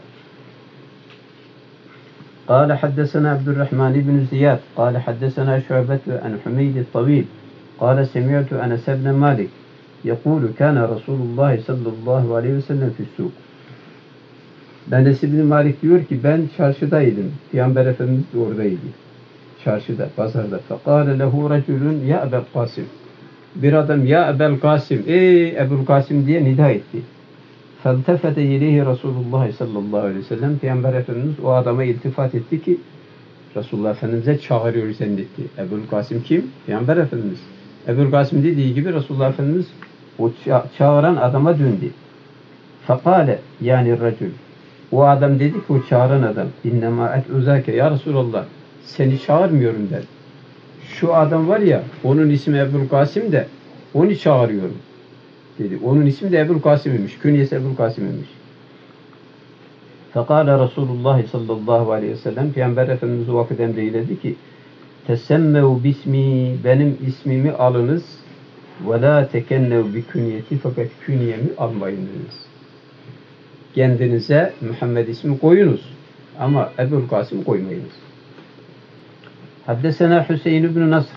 Speaker 1: قال حدثنا عبد الرحمن بن زياد قال حدثنا شعبة عن حميد الطويل قال سمعت أنس بن مالك يقول كان رسول الله صلى الله عليه وسلم في السوق. Enes ibn Malik diyor ki ben çarşıdaydım. Peygamber Efendimiz de oradaydı. Çarşıda, pazarda. فَقَالَ لَهُ رَجُلٌ يَا أَبَا الْقَاسِمِ. Bir adam ya Ebu'l Kasım, ey Ebu'l Kasım diye nida etti. فَالْتَفَتَ اِلَيْهِ Resulullah sallallahu aleyhi ve sellem. Peygamber Efendimiz o adama iltifat etti ki Resulullah Efendimiz'e çağırıyor zannetti. Ebu'l Kasım kim? Peygamber Efendimiz. Ebu'l Kasım dediği gibi Resulullah Efendimiz o çağıran adama döndü. فَقَالَ yani racül. O adam dedi ki o çağıran adam اِنَّمَا اَتْعُزَاكَ ya Resulallah seni çağırmıyorum ben. Şu adam var ya onun ismi Ebu'l Kasım de onu çağırıyorum dedi. Onun ismi de Ebu'l Kasım imiş. Künyesi Ebu'l Kasım imiş. Fekale Resulullah sallallahu aleyhi ve sellem Peygamber Efendimiz o vakit emreyledi ki tesemmev bismi benim ismimi alınız ve la tekennev bi künyeti fakat künyemi almayınız. Kendinize Muhammed ismi koyunuz ama Ebu'l Kasım koymayınız. Haddesena Hüseyin ibn Nasr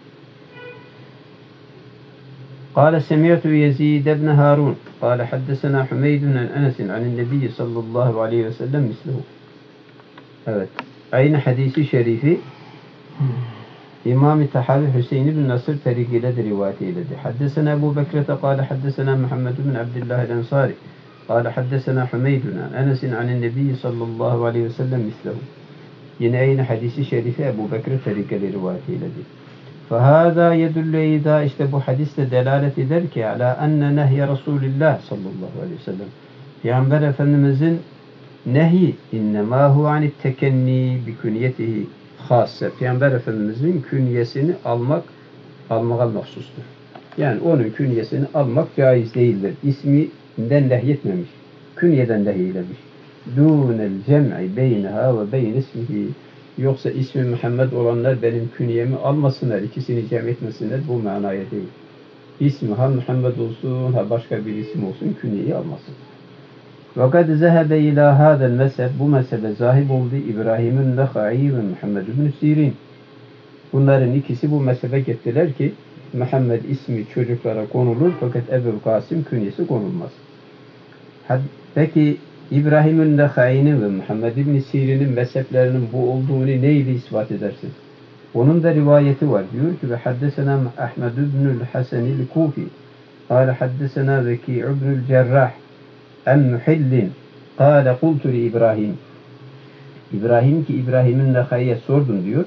Speaker 1: قال سمعت يزيد بن هارون قال حدثنا حميد عن أنس عن النبي صلى الله عليه وسلم مثله. Evet. Aynı hadisi şerifi İmam-ı Tahavi Hüseyin ibn Nasr tarikiyle de rivayet eyledi. Haddesena Ebu Bekrete قال حدثنا محمد بن عبد الله الأنصاري قال حدثنا حميد عن أنس عن النبي صلى الله عليه وسلم مثله. Yine aynı hadisi şerifi Ebu Bekir tarikiyle rivayet eyledi. فَهَذَا يَدُلُّ اِذَا işte bu hadiste delalet eder ki عَلَى أَنَّ نَهْيَ رَسُولِ اللّٰهِ sallallahu aleyhi ve sellem Peygamber Efendimizin nehi اِنَّمَا هُ عَنِ التَّكَنِّي بِكُنْيَتِهِ khâsse. Peygamber Efendimizin künyesini almaya mahsustur. Yani onun künyesini almak caiz değildir. İsminden nehyetmemiş. Künyeden nehyeylemiş. دُونَ الْجَمْعِ بَيْنَهَا وَبَيْنِ اسْمِهِ. Yoksa ismi Muhammed olanlar benim künyemi almasınlar, ikisini cem etmesinler, bu manaya değil. İsmi ha Muhammed olsun, ha başka bir isim olsun, künyeyi almasın. وَقَدْ زَهَبَ اِلٰى هَذَا الْمَسَبِ bu mezhebe zahib oldu İbrahim'in Nakha'i ve Muhammed ibn Sirin. Bunların ikisi bu mezhebe gittiler ki Muhammed ismi çocuklara konulur fakat Ebu'l Kasım künyesi konulmaz. Peki İbrahim'in Nakha'i'nin ve Muhammed ibn Sirin'in mezheplerinin bu olduğunu neyle ispat edersin? Onun da rivayeti var. Diyor ki ve haddesena Ahmed ibnül Hasanil Kufi قال حدثنا وكيع بن الجراح عن محل قال قلت لإبراهيم İbrahim ki İbrahim'in Nakha'i'ye sordum diyor.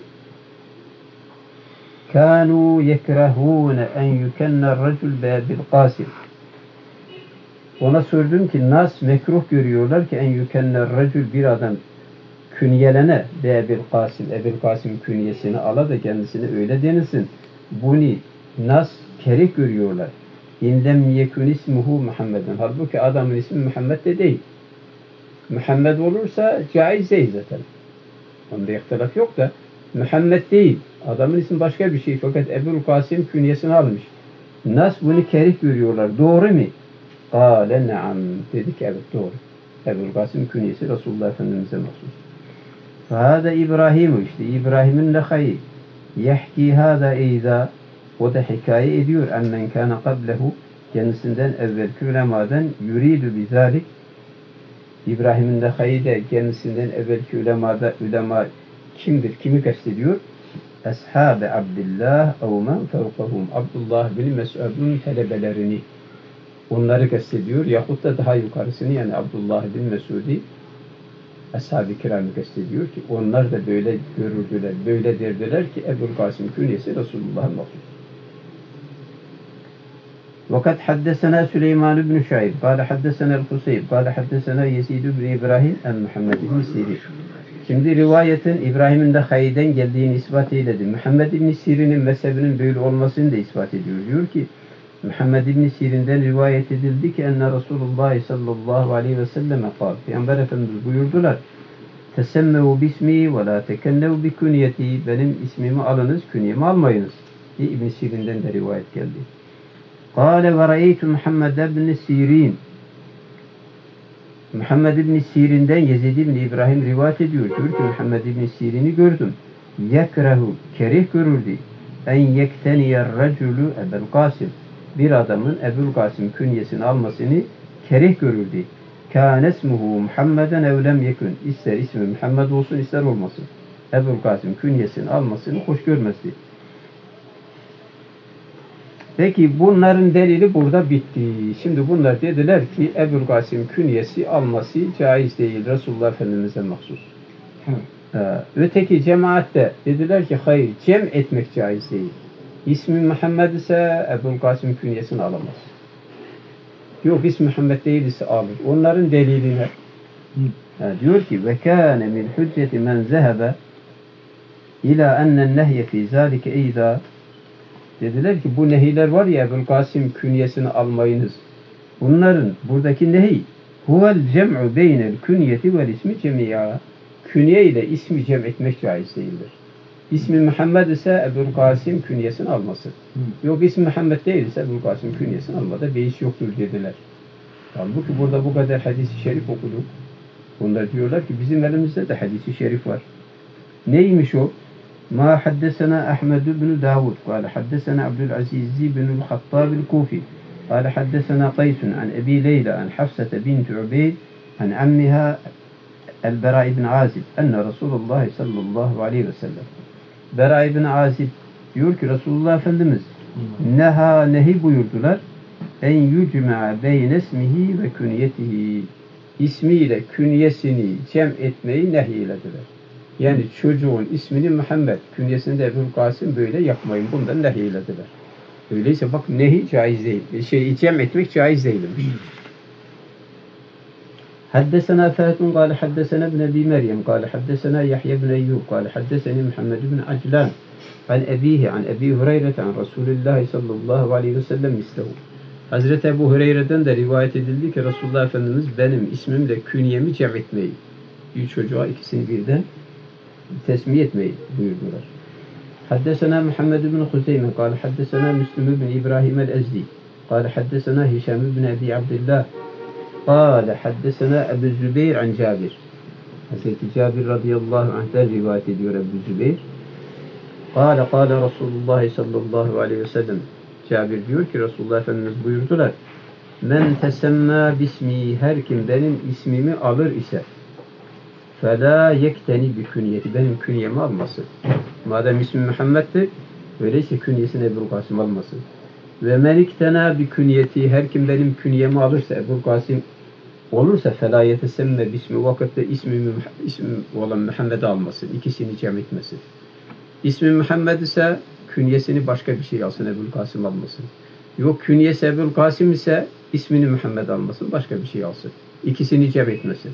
Speaker 1: كانوا يكرهون أن يكن الرجل بأبي القاسم. Ona sordum ki nas mekruh görüyorlar ki en yükenner racül bir adam künyelene de Ebu'l Kasım, Ebu'l Kasım künyesini ala da kendisine öyle denilsin. Bunu nas kerih görüyorlar. İndem yekun ismuhu Muhammed'in. Halbuki adamın ismi Muhammed de değil. Muhammed olursa caiz değil zaten. Onda ihtilaf yok da Muhammed değil. Adamın ismi başka bir şey fakat Ebu'l Kasım künyesini almış. Nas bunu kerih görüyorlar. Doğru mu? Kâle ne'am. Dedi ki evet doğru. Ebu'l Kasım künyesi Resulullah Efendimiz'e mahsus. Fâde İbrahim işte İbrahim'in Nakha'i. Yehki hâda eyza. O da hikaye ediyor. Emmen kâne kablehu. kendisinden evvelki ulemadan yuridu bizalik İbrahim'in Nehai de kendisinden evvelki ulema kimdir? Kimi kastediyor? Ashab-ı Abdullah ev men fevkahum. Abdullah bin Mes'ud'un talebelerini. Onları kastediyor. Yahut da daha yukarısını yani Abdullah bin Mesud'i Ashab-ı Kiram'ı kastediyor ki onlar da böyle görürdüler. Böyle derdiler ki Ebu'l Kasım künyesi Resulullah'ın mahsus. وقد حدثنا سليمان بن شعيب قال حدثنا الحسين قال حدثنا يزيد بن إبراهيم عن محمد بن سيرين. Şimdi rivayetin İbrahim'in de Hay'den geldiğini ispat eyledi. Muhammed İbn Sirin'in mezhebinin böyle olmasını da ispat ediyor. Diyor ki Muhammed İbn Sirin'den rivayet edildi ki enne Resulullah sallallahu aleyhi ve selleme kal. Peygamber Efendimiz buyurdular. Tesemmevu bismi ve la tekennev bi künyeti. Benim ismimi alınız, künyemi almayınız. diye İbn Sirin'den de rivayet geldi. Kâle ve ra'eytu Muhammed ibn Sirin. Muhammed ibn Sirin'den Yezid ibn İbrahim rivayet ediyor. Diyor ki Muhammed ibn Sirin'i gördüm. Yekrehu, kerih görürdü. En yekteniyer raculu Ebu'l Kasım. Bir adamın Ebu'l Kasım künyesini almasını kerih görürdü. Kâne esmuhu Muhammeden ev lem yekun. İster ismi Muhammed olsun ister olmasın. Ebu'l Kasım künyesini almasını hoş görmezdi. Peki bunların delili burada bitti. Şimdi bunlar dediler ki Ebu'l Kasım künyesi alması caiz değil. Resulullah Efendimiz'e mahsus. Öteki cemaatte dediler ki hayır, cem etmek caiz değil. İsmi Muhammed ise Ebu'l Kasım künyesini alamaz. Yok, ismi Muhammed değil ise alır. Onların deliline diyor ki ve kâne min hücceti men zehebe ila ennen nehye fî zâlike eyda. Dediler ki bu nehiler var ya Ebu'l Kasım künyesini almayınız. Bunların buradaki nehi huvel cem'u beynel künyeti vel ismi cemi'a. Künye ile ismi cem etmek caiz değildir. İsmi Muhammed ise Ebu'l Kasım künyesini almasın. Yok, ismi Muhammed değilse Ebu'l Kasım künyesini almada beis yoktur dediler. Halbuki burada bu kadar hadis-i şerif okuduk. Onlar diyorlar ki bizim elimizde de hadis-i şerif var. Neymiş o? ما حدثنا أحمد بن داود قال حدثنا عبد العزيز بن الخطاب الكوفي قال حدثنا قيس عن أبي ليلى عن حفصة بنت عبيد عن عمها البراء بن عازب أن رسول الله صلى الله عليه وسلم Bera ibn Azib diyor ki Resulullah Efendimiz nehi buyurdular en yücme'a beyne ismihi ve künyetihi, ismiyle künyesini cem etmeyi nehyilediler. Yani çocuğun ismini Muhammed, künyesini de Ebu'l Kasım böyle yapmayın. Bundan nehyilediler. Öyleyse bak nehi caiz değil. Cem etmek caiz değilmiş. حدثنا فهد قال حدثنا ابن أبي مريم قال حدثنا يحيى بن أيوب قال حدثني محمد بن عجلان عن أبيه عن أبي هريرة عن رسول الله صلى الله عليه وسلم مثله. Hazreti Ebu Hureyre'den de rivayet edildi ki Resulullah Efendimiz benim ismimle künyemi cem etmeyi, bir çocuğa ikisini birden tesmiye etmeyi buyurdular. Haddesena Muhammed bin Huzeyme قال حدثنا مسلم بن إبراهيم الأزدي قال حدثنا هشام بن أبي عبد الله قال حدثنا أبو الزبير عن جابر. Hazreti Cabir radıyallahu anh'ten rivayet ediyor Ebu Zübeyir. قال Resulullah sallallahu aleyhi ve sellem. Cabir diyor ki Resulullah Efendimiz buyurdular. Men tesemma bismi, her kim benim ismimi alır ise فَلَا يَكْتَنِ بِكُنْيَةِ, benim künyemi almasın. Madem ismi Muhammed'dir, öyleyse künyesini Ebu'l Kasım almasın. Ve men iktena bi künyeti, her kim benim künyemi alırsa, Ebu'l Kasım olursa فَلَا يَتَسَمَّ bismi, vakitte ismi olan Muhammed'i almasın. İkisini cem etmesin. İsmi Muhammed ise künyesini başka bir şey alsın, Ebu'l Kasım almasın. Yok, künyesi Ebu'l Kasım ise ismini Muhammed almasın, başka bir şey alsın. İkisini cem etmesin.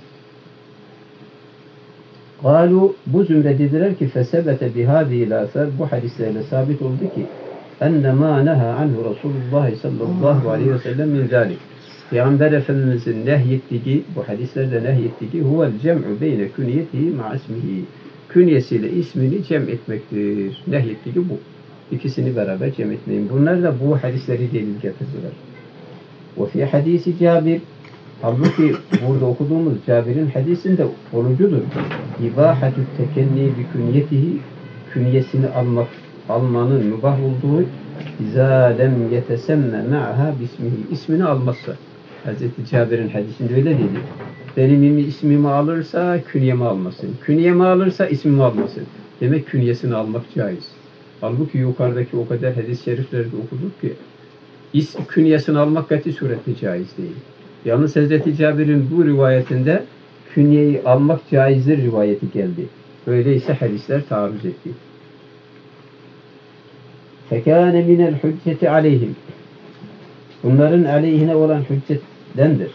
Speaker 1: Galu, bu zümre dediler ki fesebete bihâzî lâfer, bu hadislerle sabit oldu ki enne mâ neha anhu Resulullah sallallahu aleyhi ve sellem min zâlik. Peygamber Efendimiz'in nehyettiği, bu hadislerde nehyettiği huvel cem'u beyne künyetihi ma ismihi. Künyesiyle ismini cem etmektir. Nehyettiği bu. İkisini beraber cem etmeyin. Bunlar da bu hadisleri delil getirdiler. Ve fi hadisi Cabir, halbuki burada okuduğumuz Cabir'in hadisinde olucudur. İbahatü tekenni bi künyetihi, künyesini almanın mübah olduğu İzâ lem yetesemme ma'ha bismihi. İsmini almazsa. Hazreti Cabir'in hadisinde öyle dedi. Benim ismimi alırsa künyemi almasın. Künyemi alırsa ismimi almasın. Demek künyesini almak caiz. Halbuki yukarıdaki o kadar hadis-i şeriflerde okuduk ki künyesini almak kati surette caiz değil. Yalnız Hazreti Cabir'in bu rivayetinde künyeyi almak caizdir rivayeti geldi. Öyleyse hadisler taarruz etti. Fekâne minel hücceti aleyhim. Bunların aleyhine olan hüccettendir.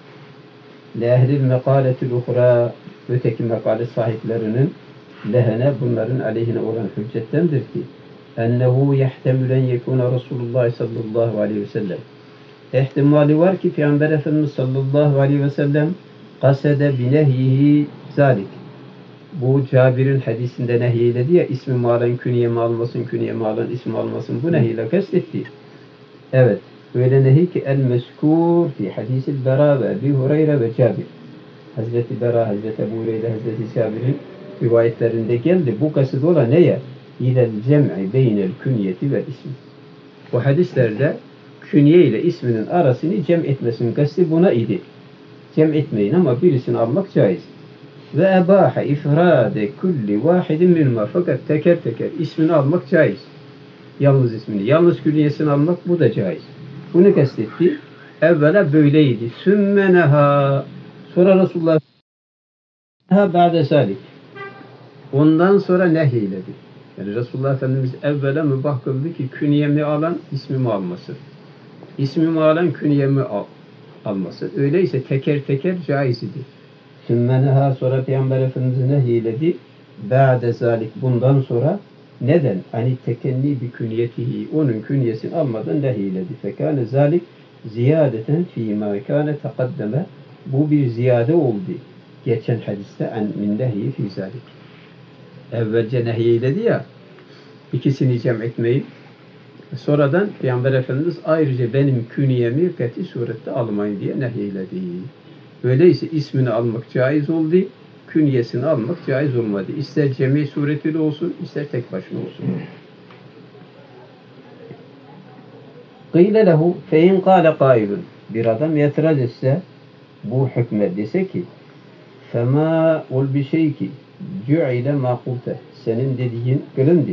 Speaker 1: Lehlil mekâletil uhra, öteki mekale sahiplerinin lehene bunların aleyhine olan hüccettendir ki ennehu yehtemülen yekûne Resulullah sallallahu aleyhi ve sellem. İhtimali var ki Peygamber Efendimiz sallallahu aleyhi ve sellem kasede binehyihi zalik. Bu Cabir'in hadisinde nehyeledi ya, ismi alan künyemi almasın, künyemi alan ismi almasın, bu nehiyle kastetti. Evet, öyle nehi ki el-meskûr fi hadis-i Bera ve Ebu Hureyre ve Cabir. Hazreti Bera, Hazreti Ebu Hureyre, Hazreti Cabir'in rivayetlerinde geldi. Bu kasıt olan neye? İlel cem'i beynel künyeti ve ismi. Bu hadislerde künye ile isminin arasını cem etmesinin kastı buna idi. Cem etmeyin ama birisini almak caiz. Ve ebahe ifrade kulli vahidin minhuma. Fakat teker teker ismini almak caiz. Yalnız ismini. Yalnız künyesini almak bu da caiz. Bunu kastetti. Evvela böyleydi. Sümmeneha. Sonra Resulullah ba'de salik. Ondan sonra nehyiledi. Yani Resulullah Efendimiz evvela mübah kıldı ki künyemi alan ismimi alması. İsmimi alan künyemi alması. Öyleyse teker teker caiz idi. Sümmeneha, sonra Peygamber Efendimiz nehyiledi. Ba'de zalik, bundan sonra neden? Hani tekenni bi künyetihi, onun künyesini almadan nehyiledi. Fekâne zalik ziyadeten fîmâ kâne tekaddeme. Bu bir ziyade oldu. Geçen hadiste min nehyi fî zalik. Evvelce nehyiledi ya, ikisini cem etmeyin. Sonradan Peygamber Efendimiz ayrıca benim künyemi kati surette almayın diye nehyiledi. Öyleyse ismini almak caiz oldu, künyesini almak caiz olmadı. İster cemi suretiyle olsun, ister tek başına olsun. Qîle lehu fe in qâle qâilun. Bir adam itiraz etse bu hükme, dese ki fema ol bir şey ki cu'ile ma kulte, senin dediğin kılındı.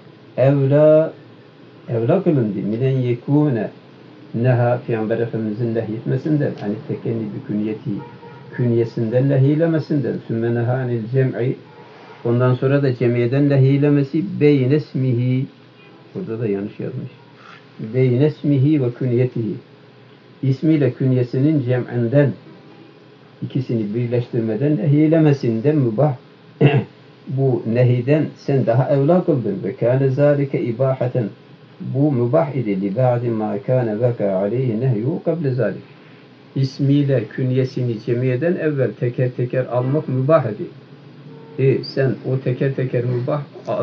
Speaker 1: Evla kılındı. Minen yekûne neha, Peygamber Efendimizin nehyetmesinden, hani tekenni bi künyeti, künyesinden nehiylemesinden, sümme nehanil cem'i, ondan sonra da cemiyeden nehiylemesi, beynesmihi, burada da yanlış yazmış, beynesmihi ve künyetihi, ismiyle künyesinin cem'inden, ikisini birleştirmeden nehiylemesinden mübah. Bu nehiden sen daha evla kıldın. Ve kâne zâlike ibâheten, bu mübah idi. Li ba'di mâ kâne veka aleyhi nehyû kable zâlik. İsmiyle künyesini cemiyeden evvel teker teker almak mübah idi. Sen o teker teker mübah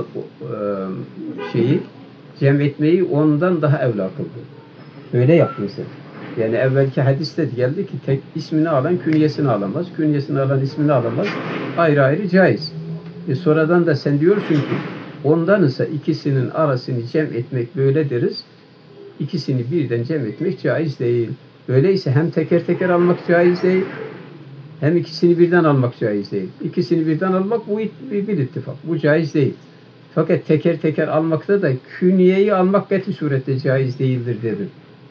Speaker 1: şeyi cem etmeyi ondan daha evla kıldın. Öyle yaptın sen. Yani evvelki hadiste geldi ki tek ismini alan künyesini alamaz. Künyesini alan ismini alamaz. Ayrı ayrı caiz. Sonradan da sen diyorsun ki ondan ise ikisinin arasını cem etmek böyle deriz. İkisini birden cem etmek caiz değil. Öyleyse hem teker teker almak caiz değil, hem ikisini birden almak caiz değil. İkisini birden almak bu bir ittifak. Bu caiz değil. Fakat teker teker almakta da künyeyi almak kati surette caiz değildir dedim.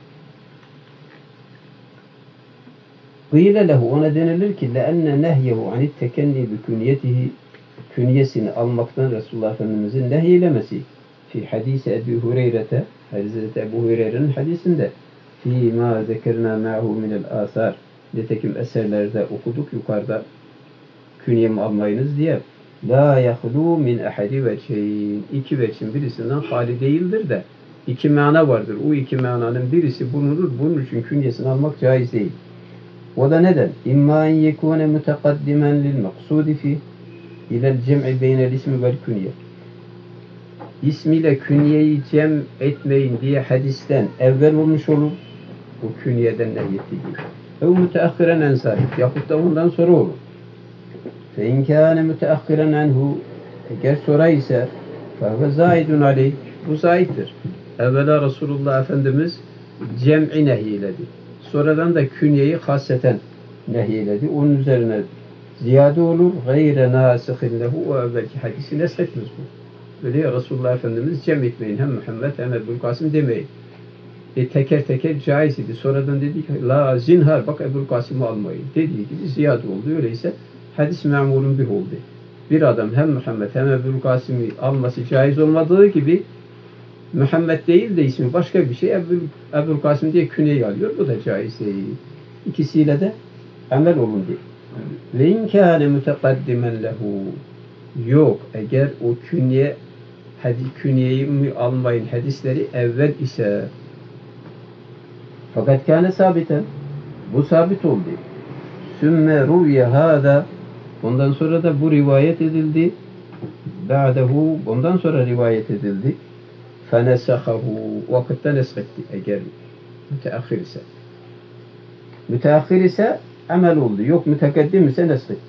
Speaker 1: Qîle lehu, ona denilir ki leenne nehyehu anit tekenni bi künyetihi, künyesini almaktan Resulullah Efendimizin nehyeylemesi fi hadisi Ebu Hureyre'te, Hazreti Ebu Hureyre'nin hadisinde fi ma zekerna ma'hu minel asar, nitekim eserlerde okuduk yukarıda künyemi almayınız diye, la yahlu min ahadi veçhin, iki veçhin birisinden hali değildir de iki mana vardır. O iki mananın birisi bulunur. Bunun için künyesini almak caiz değil. O da neden? İmma en yekûne mutekaddimen lil maksudi fi ilel cem'i beynel ismi vel künye. İsmiyle künyeyi cem etmeyin diye hadisten evvel olmuş olur. Bu künyeden nehyettiği. Ev müteahhiren en sahip. Yahut da ondan sonra olur. Fe in kâne müteahhiren enhu, eğer sonra ise fehve zaidun aleyh, bu zaittir. Evvela Resulullah Efendimiz cem'i nehyiledi. Sonradan da künyeyi hasreten nehyiledi. Onun üzerine ziyade olur. Gayre nâsihin lehu. O evvelki hadisi neshetmez bu. Öyle ya Resulullah Efendimiz cem etmeyin. Hem Muhammed hem Ebu'l-Kasım demeyin. Teker teker caiz idi. Sonradan dedi ki la zinhar bak Ebu'l-Kasım'ı almayın. Dediği gibi ziyade oldu. Öyleyse hadis memurun bir oldu. Bir adam hem Muhammed hem Ebu'l-Kasım'ı alması caiz olmadığı gibi Muhammed değil de ismi başka bir şey Ebu'l-Kasım diye künyeyi alıyor. Bu da caiz değil. İkisiyle de amel olun diye. Ve in kâne mutekaddimen lehu. Yok eğer o künyeyi mi almayın hadisleri evvel ise fakat kâne sabiten bu sabit oldu. Sümme ruvye hâda ondan sonra da bu rivayet edildi. Ba'dehu ondan sonra rivayet edildi. Fenesahahu vakitte neshetti eğer müteahhir ise. Müteahhir ise amel oldu. Yok mütekaddim ise neshetti.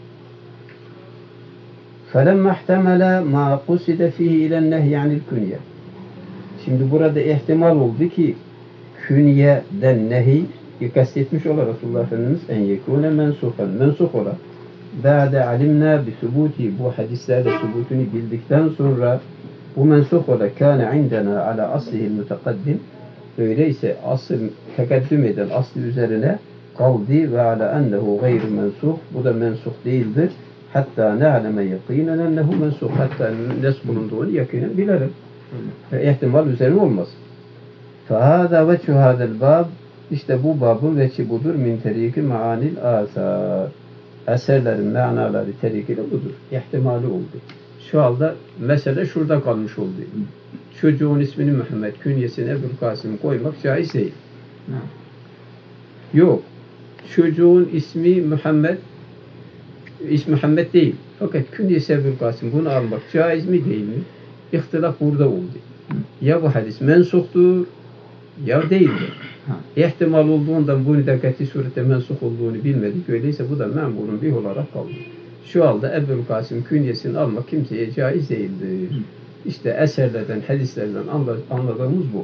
Speaker 1: فَلَمَّا احْتَمَلَ مَا قُسِدَ ف۪يهِ اِلَى النَّهْيِ عَنِ الْكُنْيَةِ. Şimdi burada ihtimal oldu ki künyeden nehi kastetmiş ola Resulullah Efendimiz en yekûne mensuhan. Mensuh ola. Ba'de alimna bi subuti bu hadislerle subutunu bildikten sonra bu mensuh ola kâne indena ala aslihil mutekaddim. Öyleyse asıl tekaddüm eden aslı üzerine kaldı ve ala ennehu gayr mensuh. Bu da mensuh değildir. Hatta ne'leme yakînen ennehu mensuh. Hatta nes bulunduğunu yakinen bilelim. İhtimal üzerine olmaz. فَهَذَا وَجْهُ هَذَا الْبَابِ İşte bu babın veçi budur. مِنْ تَرِيكِ مَعَانِ الْآثَارِ Eserlerin manaları terikiyle budur. İhtimali oldu. Şu anda mesele şurada kalmış oldu. Çocuğun ismini Muhammed, künyesine Ebu'l-Kasım koymak caiz değil. Yok. Çocuğun ismi Muhammed, ismi Muhammed değil. Fakat künyesi Ebu'l-Kasım bunu almak caiz mi değil mi? İhtilaf burada oldu. Ya bu hadis mensuhtur ya değildir. İhtimal olduğundan bunu da kati surette mensuh olduğunu bilmedik. Öyleyse bu da memurun bir olarak kaldı. Şu anda Ebu'l-Kasım künyesini almak kimseye caiz değildir. İşte eserlerden, hadislerden anladığımız bu.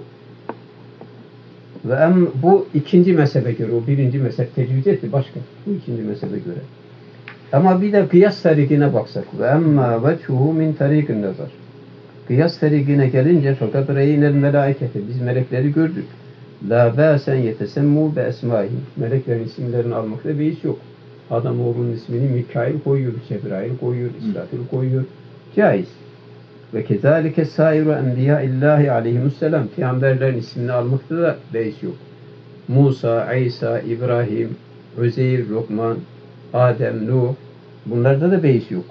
Speaker 1: Ve bu ikinci mezhebe göre, o birinci mezhep tecviz etti başka. Bu ikinci mezhebe göre. Ama bir de kıyas tarikine baksak. Ve emma veçhuhu min tarikin nazar. Kıyas tarikine gelince fakat reynel melaiketi. Biz melekleri gördük. La ba'sen yetesemmu be esmaihim. Meleklerin isimlerini almakta beis yok. Adam oğlunun ismini Mikail koyuyor, Cebrail koyuyor, İsrafil koyuyor. Caiz. Ve kezalike sairu enbiyaillahi aleyhimusselam. Peygamberlerin ismini almakta da beis yok. Musa, İsa, İbrahim, Üzeyr, Lokman, Adem, Nuh. Bunlarda da beis yok.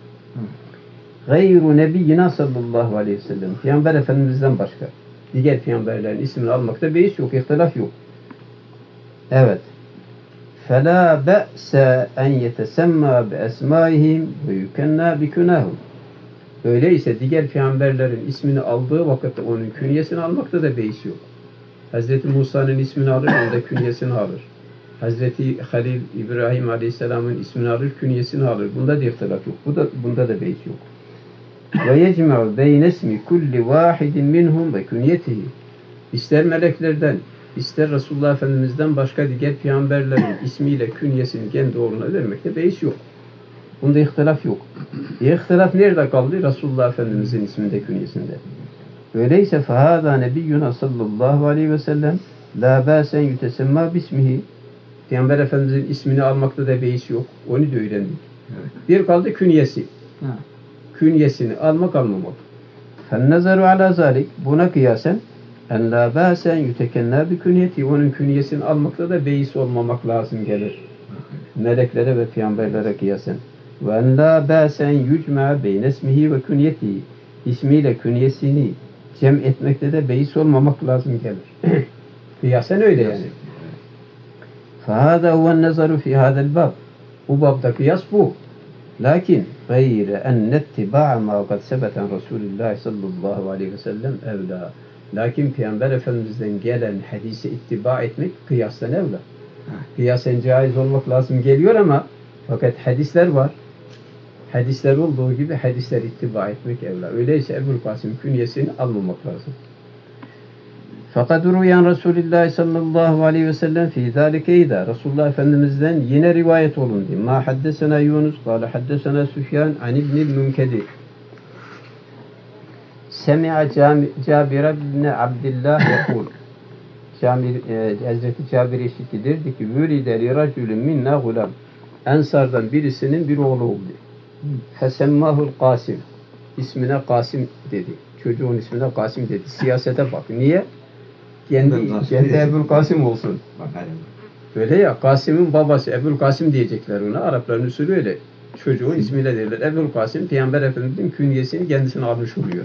Speaker 1: Gayru nebiyyina sallallahu aleyhi ve sellem. Peygamber Efendimiz'den başka. Diğer peygamberlerin ismini almakta beis yok, ihtilaf yok. Evet. فَلَا بَأْسَ اَنْ يَتَسَمَّا بِأَسْمَائِهِمْ وَيُكَنَّا بِكُنَاهُمْ Öyleyse diğer peygamberlerin ismini aldığı vakitte onun künyesini almakta da beis yok. Hazreti Musa'nın ismini alır, onda künyesini alır. Hazreti Halil İbrahim Aleyhisselam'ın ismini alır, künyesini alır. Bunda da ihtilaf yok. Bunda da beis yok. وَيَجْمَعُ بَيْنَ اسْمِ كُلِّ وَاحِدٍ مِنْهُمْ وَكُنْيَتِهِ İster meleklerden, ister Resulullah Efendimiz'den başka diğer peygamberlerin ismiyle künyesini kendi oğluna vermekte beis yok. Bunda ihtilaf yok. İhtilaf nerede kaldı? Resulullah Efendimiz'in isminde, künyesinde. Öyleyse فَهَذَا نَبِيُّنَا sallallahu aleyhi ve sellem لَا بَاسًا يُتَسَمَّا بِسْمِهِ Peygamber Efendimiz'in ismini almakta da beis yok. Onu da öğrendik. Evet. Bir kaldı künyesi. Künyesini almak almamak. فَالنَّزَرُ عَلَى ذَلِكَ Buna kıyasen en la ba'sen yutekenna bi künyeti onun künyesini almakta da beis olmamak lazım gelir. Meleklere ve peygamberlere kıyasen. Ve en la ba'sen yucma beyne ismihi ve künyetihi ismiyle künyesini cem etmekte de beis olmamak lazım gelir. Kıyasen öyle yani. فَهَذَا هُوَ النَّزَرُ فِي هَذَا الْبَابِ Bu babda kıyas bu. Lakin gayre en nettiba'a ma kad sebeten Resulullah sallallahu aleyhi ve sellem evla. Lakin Peygamber Efendimiz'den gelen hadise ittiba etmek kıyastan evla. Kıyasen caiz olmak lazım geliyor ama fakat hadisler var. Hadisler olduğu gibi hadisler ittiba etmek evla. Öyleyse Ebu'l-Kasım künyesini almamak lazım. Fakat ruyan Resulullah sallallahu aleyhi ve sellem fi zâlikeyda. Resulullah Efendimiz'den yine rivayet olundu. Ma haddesena Yunus, kâle haddesena Süfyan, an ibnil münkedir. Semi'a Cabir ibn Abdillah yekul. Hazreti Cabir işitti, derdi ki vüride li racülün minna gulam. Ensardan birisinin bir oğlu oldu. Fesemmahul Kasim. İsmine Kasim dedi. Çocuğun ismine Kasim dedi. Siyasete bak. Niye? Kendi Ebul Kasim olsun.
Speaker 2: Bakarım.
Speaker 1: Öyle ya, Kasim'in babası Ebul Kasim diyecekler ona. Arapların usulü öyle. Çocuğun ismiyle derler. Ebul Kasim, Peygamber Efendimiz'in künyesini kendisine almış oluyor.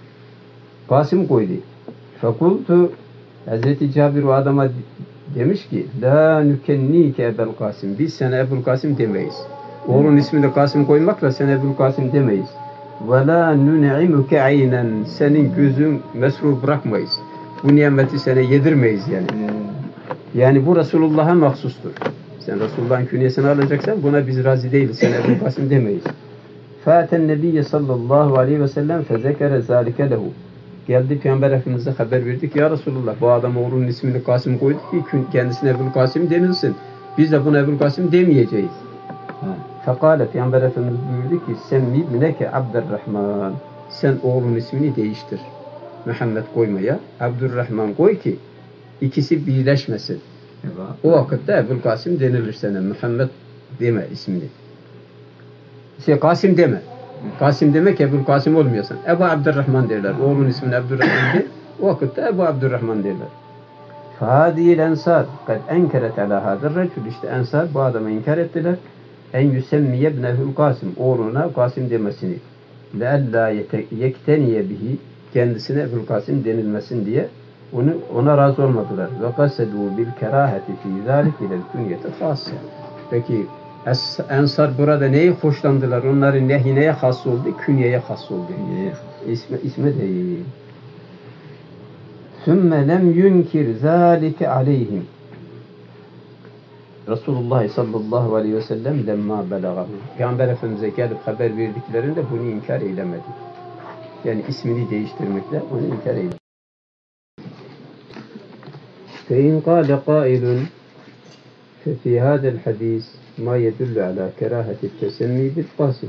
Speaker 1: Kasim koydu. Fakultu, Hazreti Cabir o adama demiş ki, la nükennike Ebul Kasim. Biz sana Ebul Kasim demeyiz. Oğlun ismini Kasim koymakla sen Ebul Kasim demeyiz. Ve la nun'imuke aynen. Senin gözün mesrur bırakmayız. Bu nimeti sana yedirmeyiz yani. Yani bu Resulullah'a mahsustur. Sen Resulullah'ın künyesini alacaksan buna biz razı değiliz. Sen Ebul Kasim demeyiz. Fâten Nebiyye sallallahu aleyhi ve sellem fezekere zâlike lehu. Geldi Peygamber Efendimiz'e haber verdi ki ya Resulullah bu adam oğlunun ismini Kasim koydu ki kendisine Ebul Kasim denilsin. Biz de buna Ebul Kasim demeyeceğiz. Fekale Peygamber Efendimiz buyurdu ki semmi ibneke Abdurrahman. Sen oğlunun ismini değiştir. Muhammed koymaya Abdurrahman koy ki ikisi birleşmesin. O vakitte Ebul Kasim denilir sana. Muhammed deme ismini. Kasim deme. Kasim demek Ebul Kasim olmuyorsan. Ebu Abdurrahman derler. Oğlun ismini Abdurrahman de. O vakitte Ebu Abdurrahman derler. Fâdîl ensar kad enkeret alâ hâdir recül. İşte ensar bu adamı inkar ettiler. En yüsemmiye ibnehül Kasim. Oğluna Kasim demesini. Leallâ yekteniye bihi. Kendisine Ebul Kasim denilmesin diye ona razı olmadılar. Ve kasedû bil kerâheti fî zâlik ilel künyeti khâsse. Peki Ensar burada neyi hoşlandılar? Onların nehyine has oldu, künyeye has oldu. İsme değil. Sümme lem yunkir zâlike aleyhim. Resulullah sallallahu aleyhi ve sellem lemma belagahu. Peygamber Efendimiz'e gelip haber verdiklerinde bunu inkar eylemedi. Yani ismini değiştirmekle onu inkar eylemedi. فَاِنْ قَالَ قَائِلٌ فَفِي هَذَا الْحَدِيثِ مَا يَدُلُّ عَلَى كَرَاهَةِ التَّسَمِّي بِالْقَاسِمِ.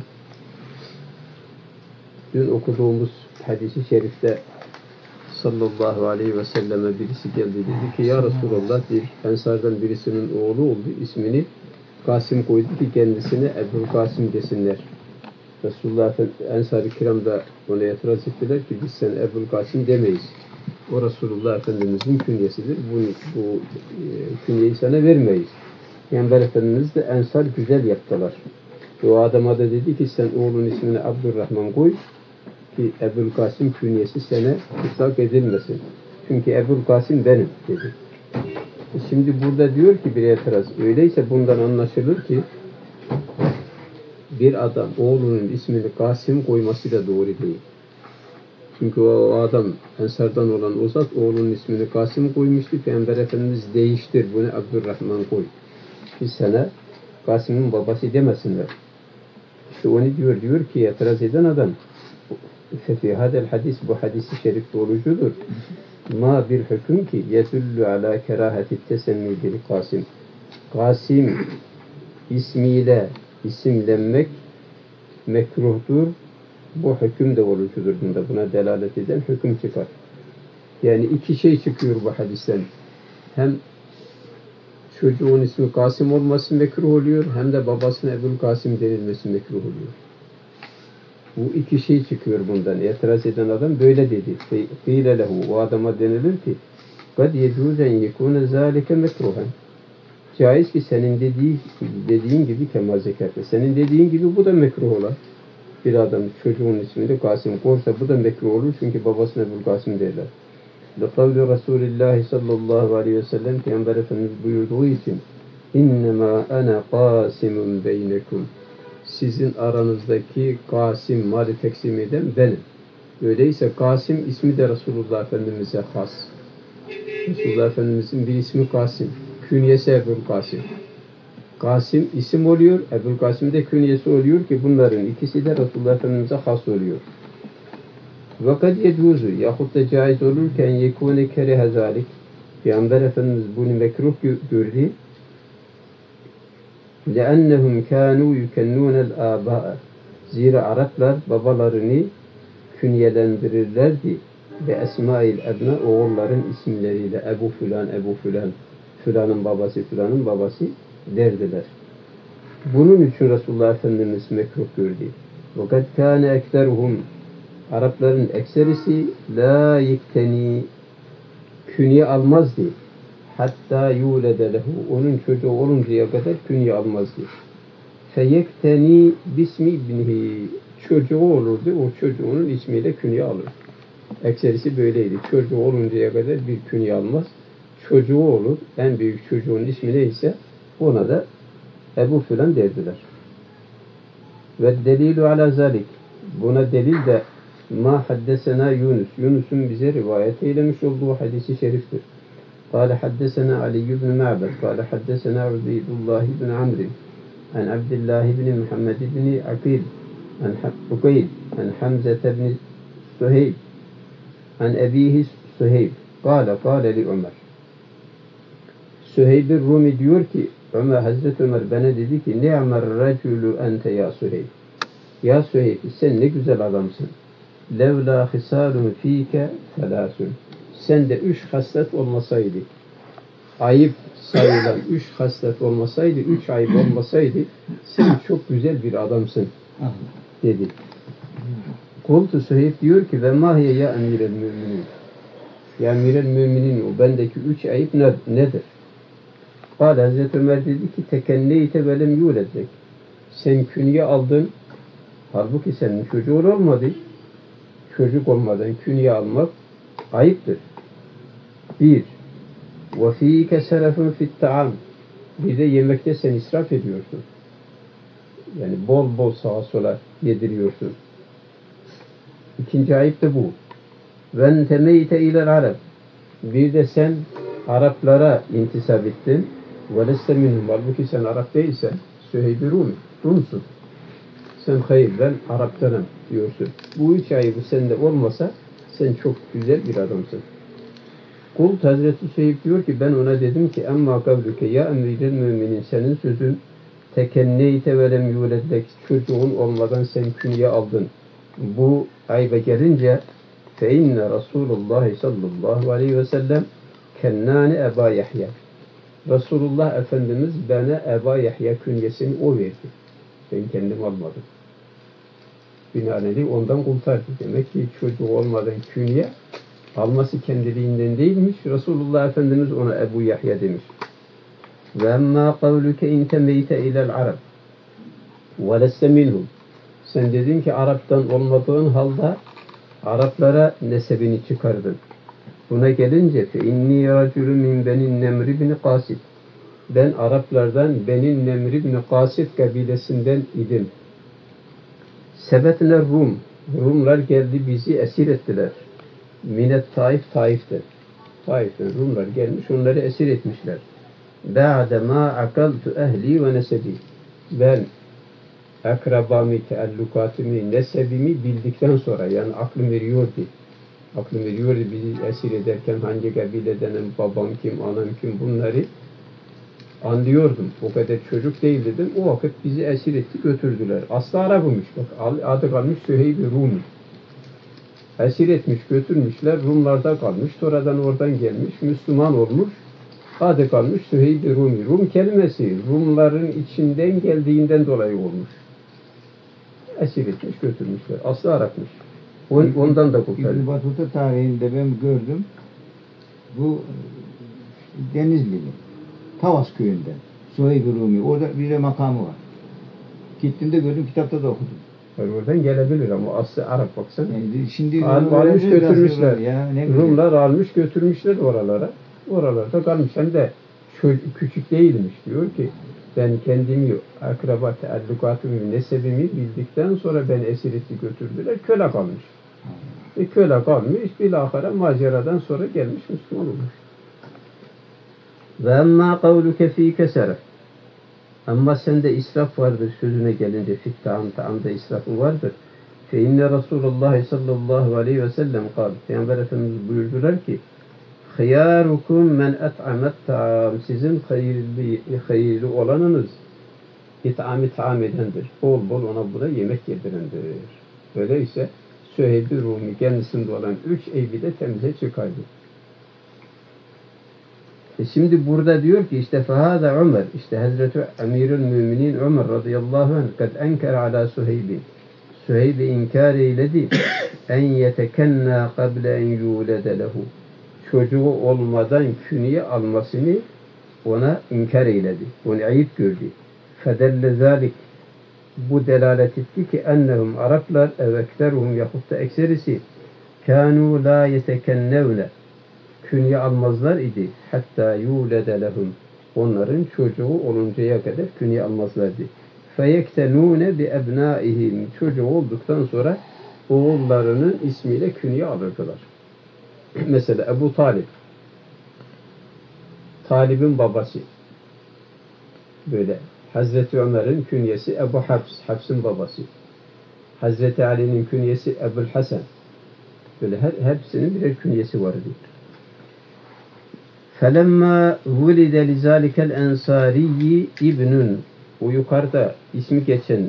Speaker 1: Dün okuduğumuz hadisi şerifte sallallahu aleyhi ve selleme birisi geldi dedi ki ya Resulallah bir ensardan birisinin oğlu oldu. İsmini Kasim koydu ki kendisine Ebul Kasim desinler. Resulullah Ensar-ı Kiram da ona itiraz ettiler ki biz sen Ebul Kasim demeyiz. O Resulullah Efendimiz'in künyesidir. Bu künyeyi sana vermeyiz. Peygamber Efendimiz de Ensar güzel yaptılar. O adama da dedi ki sen oğlun ismini Abdurrahman koy ki Ebul Kasim künyesi sana ıtlak edilmesin. Çünkü Ebul Kasim benim dedi. Şimdi burada diyor ki bir itiraz. Öyleyse bundan anlaşılır ki bir adam oğlunun ismini Kasim koyması da doğru değil. Çünkü o adam Ensar'dan olan o zat oğlunun ismini Kasim koymuştu. Peygamber Efendimiz değiştir bunu Abdurrahman koy. Biz sana Kasim'in babası demesinler. İşte onu diyor ki itiraz eden adam fefi hadel hadis bu hadisi şerif doğrucudur. Ma bir hüküm ki yedullu ala kerahati tesemmi bil Kasim. Kasim ismiyle isimlenmek mekruhtur. Bu hüküm de olucudur bunda. Buna delalet eden hüküm çıkar. Yani iki şey çıkıyor bu hadisten. Hem çocuğun ismi Kasim olması mekruh oluyor, hem de babasına Ebul Kasim denilmesi mekruh oluyor. Bu iki şey çıkıyor bundan. İtiraz eden adam böyle dedi. Fîle lehu. O adama denilir ki kad yecûzen yekûne zâlike mekruhen. Caiz ki senin dediğin gibi kema zekâte. Senin dediğin gibi bu da mekruh olan. Bir adam çocuğun ismini Kasim koysa bu da mekruh olur. Çünkü babasına Ebul Kasim derler. Lekavli Resulullah sallallahu aleyhi ve sellem Peygamber Efendimiz buyurduğu için İnnemâ ana kâsimun beynekum. Sizin aranızdaki Kasim, mali teksim eden benim. Öyleyse Kasim ismi de Resulullah Efendimiz'e has. Resulullah Efendimiz'in bir ismi Kasim. Künyesi Ebul Kasim. Kasim isim oluyor, Ebul Kasim de künyesi oluyor ki bunların ikisi de Resulullah Efendimiz'e has oluyor. Vakat yecuzu yahut da caiz olurken yekûne kerehe zâlik. Peygamber Efendimiz bunu mekruh gördü. لَأَنَّهُمْ كَانُوا يُكَنُّونَ الْآبَاءَ. Zira Araplar babalarını künyelendirirlerdi ve esmail ebna oğulların isimleriyle Ebu filan, Ebu filan, filanın babası, filanın babası derdiler. Bunun için Resulullah Efendimiz mekruh gördü. وَقَدْ كَانَ اَكْتَرُهُمْ. Arapların ekserisi la yikteni, künye almazdı. Hatta yulede lehu, onun çocuğu oluncaya kadar künye almazdı. Feyekteni bismi ibnihi, çocuğu olurdu, o çocuğunun ismiyle künye alır. Ekserisi böyleydi. Çocuğu oluncaya kadar bir künye almaz. Çocuğu olur, en büyük çocuğun ismi neyse ona da Ebu filan derdiler. Ve delilu ala zalik. Buna delil de ma haddesena Yunus. Yunus'un bize rivayet eylemiş olduğu hadisi şeriftir. قال حدثنا علي بن معبد قال حدثنا عبيد الله بن عمرو عن عبد الله بن محمد بن عقيل عن حمزة بن سهيب عن أبيه سهيب قال لعمر. Süheyb Rumi diyor ki Ömer, Hazreti Ömer bana dedi ki ni'mer raculu ente ya Süheyb. Ya Süheyb sen ne güzel adamsın. Levla hisalun fike felâsün. Sende 3 haslet olmasaydı, ayıp sayılan 3 haslet olmasaydı, 3 ayıp olmasaydı sen çok güzel bir adamsın dedi. Kultu Süheyb diyor ki ve mahiye ya emirel müminin. Ya emirel müminin, o bendeki 3 ayıp nedir? Kâle Hazreti Ömer dedi ki tekenneyte velem yuledek. Sen künye aldın, halbuki senin çocuğun olmadı. Çocuk olmadan künye almak ayıptır. 1. وَف۪يكَ سَرَفٌ فِي التَّعَامِ. Bir de yemekte sen israf ediyorsun. Yani bol bol sağa sola yediriyorsun. 2. ayıp da bu. وَاَنْتَمَيْتَ اِلَى الْعَرَبِ. Bir de sen Araplara intisap ettin. وَلَسْتَ مِنْهُمْ. Halbuki sen Arap değilsen, Süheyb-i Rumi, Rumsun. Sen hayır ben Araptanım diyorsun. Bu 3 ayıbı sende olmasa sen çok güzel bir adamsın. Kul Hazreti Süheyb diyor ki ben ona dedim ki emma kavluke ya emiril müminin, senin sözün tekenneyte velem yuledlek, çocuğun olmadan sen künye aldın. Bu ayıba gelince fe inne Resulullah sallallahu aleyhi ve sellem kennane Eba Yahya. Resulullah Efendimiz bana Eba Yahya künyesini o verdi. Ben kendim almadım. Binaenaleyh ondan kurtardı. Demek ki çocuğu olmadan künye alması kendiliğinden değilmiş. Resulullah Efendimiz ona Ebu Yahya demiş. Ve emmâ kavluke intemeyte ilel Arab ve lesse minhum. Sen dedin ki Arap'tan olmadığın halde Araplara nesebini çıkardın. Buna gelince fe inni racülü min benin Nemr ibn Qasid. Ben Araplardan Benin Nemr ibn Qasid kabilesinden idim. Sebetler Rum. Rumlar geldi bizi esir ettiler. Minet Taif'ten. Taif'ten Rumlar gelmiş onları esir etmişler. Ba'de ma akaltu ehli ve nesebi. Ben akrabamı, teallukatımı, nesebimi bildikten sonra yani aklım veriyordu. Aklım veriyordu bizi esir ederken hangi kabiledenim, babam kim, anam kim bunları anlıyordum. O kadar çocuk değil dedim. O vakit bizi esir etti götürdüler. Aslı Arap'mış. Bak adı kalmış Süheyb-i Rumi. Esir etmiş götürmüşler. Rumlarda kalmış. Sonradan oradan gelmiş. Müslüman olmuş. Adı kalmış Süheyb-i Rumi. Rum kelimesi Rumların içinden geldiğinden dolayı olmuş. Esir etmiş götürmüşler. Aslı Arap'mış. Ondan da kurtardı.
Speaker 2: İbn Battuta tarihinde ben gördüm. Bu Denizli'nin Tavas köyünde. Süheyb-i Rumi. Orada bir de makamı var. Gittiğimde gördüm, kitapta da okudum.
Speaker 1: Yani oradan gelebilir ama aslı Arap baksana.
Speaker 2: Yani şimdi
Speaker 1: almış götürmüşler.
Speaker 2: Ya,
Speaker 1: Rumlar almış götürmüşler oralara. Oralarda kalmış. Hem de küçük değilmiş diyor ki ben kendimi, akraba, teallukatımı, nesebimi bildikten sonra ben esir etti götürdüler. Köle kalmış. Köle kalmış. Bilahare maceradan sonra gelmiş Müslüman olmuş. Ve emmâ kavluke fîke seref. Ama sende israf vardır sözüne gelince fit taamda israfın vardır. Fe inne Resulullah sallallahu aleyhi ve sellem kal. Peygamber Efendimiz buyurdular ki Hıyârukum men et'amet ta'am. Sizin hayırlı olanınız it'am-ı ta'am edendir. Bol bol ona buna yemek yedirendir. Öyleyse Süheyb-i Rumi kendisinde olan 3 eybi de temize çıkardı. Şimdi burada diyor ki işte fehâze Ömer, işte Hazreti Emirül Müminin Ömer radıyallahu anh kad enker ala Süheyb'in. Süheyb'i inkar eyledi en yetekenna kable en yulede lehu. Çocuğu olmadan künye almasını ona inkar eyledi. Onu ayıp gördü. Fedelle zalik. Bu delalet etti ki ennehum Araplar evekteruhum yahut da ekserisi kânû lâ yetekennevne künye almazlar idi. Hatta yulede lehum. Onların çocuğu oluncaya kadar künye almazlardı. Feyektenûne bi ebnâihim. Çocuğu olduktan sonra oğullarının ismiyle künye alırdılar. Mesela Ebu Talib. Talib'in babası. Böyle. Hazreti Ömer'in künyesi Ebu Hafs. Hafs'ın babası. Hazreti Ali'nin künyesi Ebul Hasan. Böyle hepsinin birer künyesi vardı. فَلَمَّا وُلِدَ لِذَٰلِكَ الْاَنْصَارِيِّ ibnun. O yukarıda ismi geçen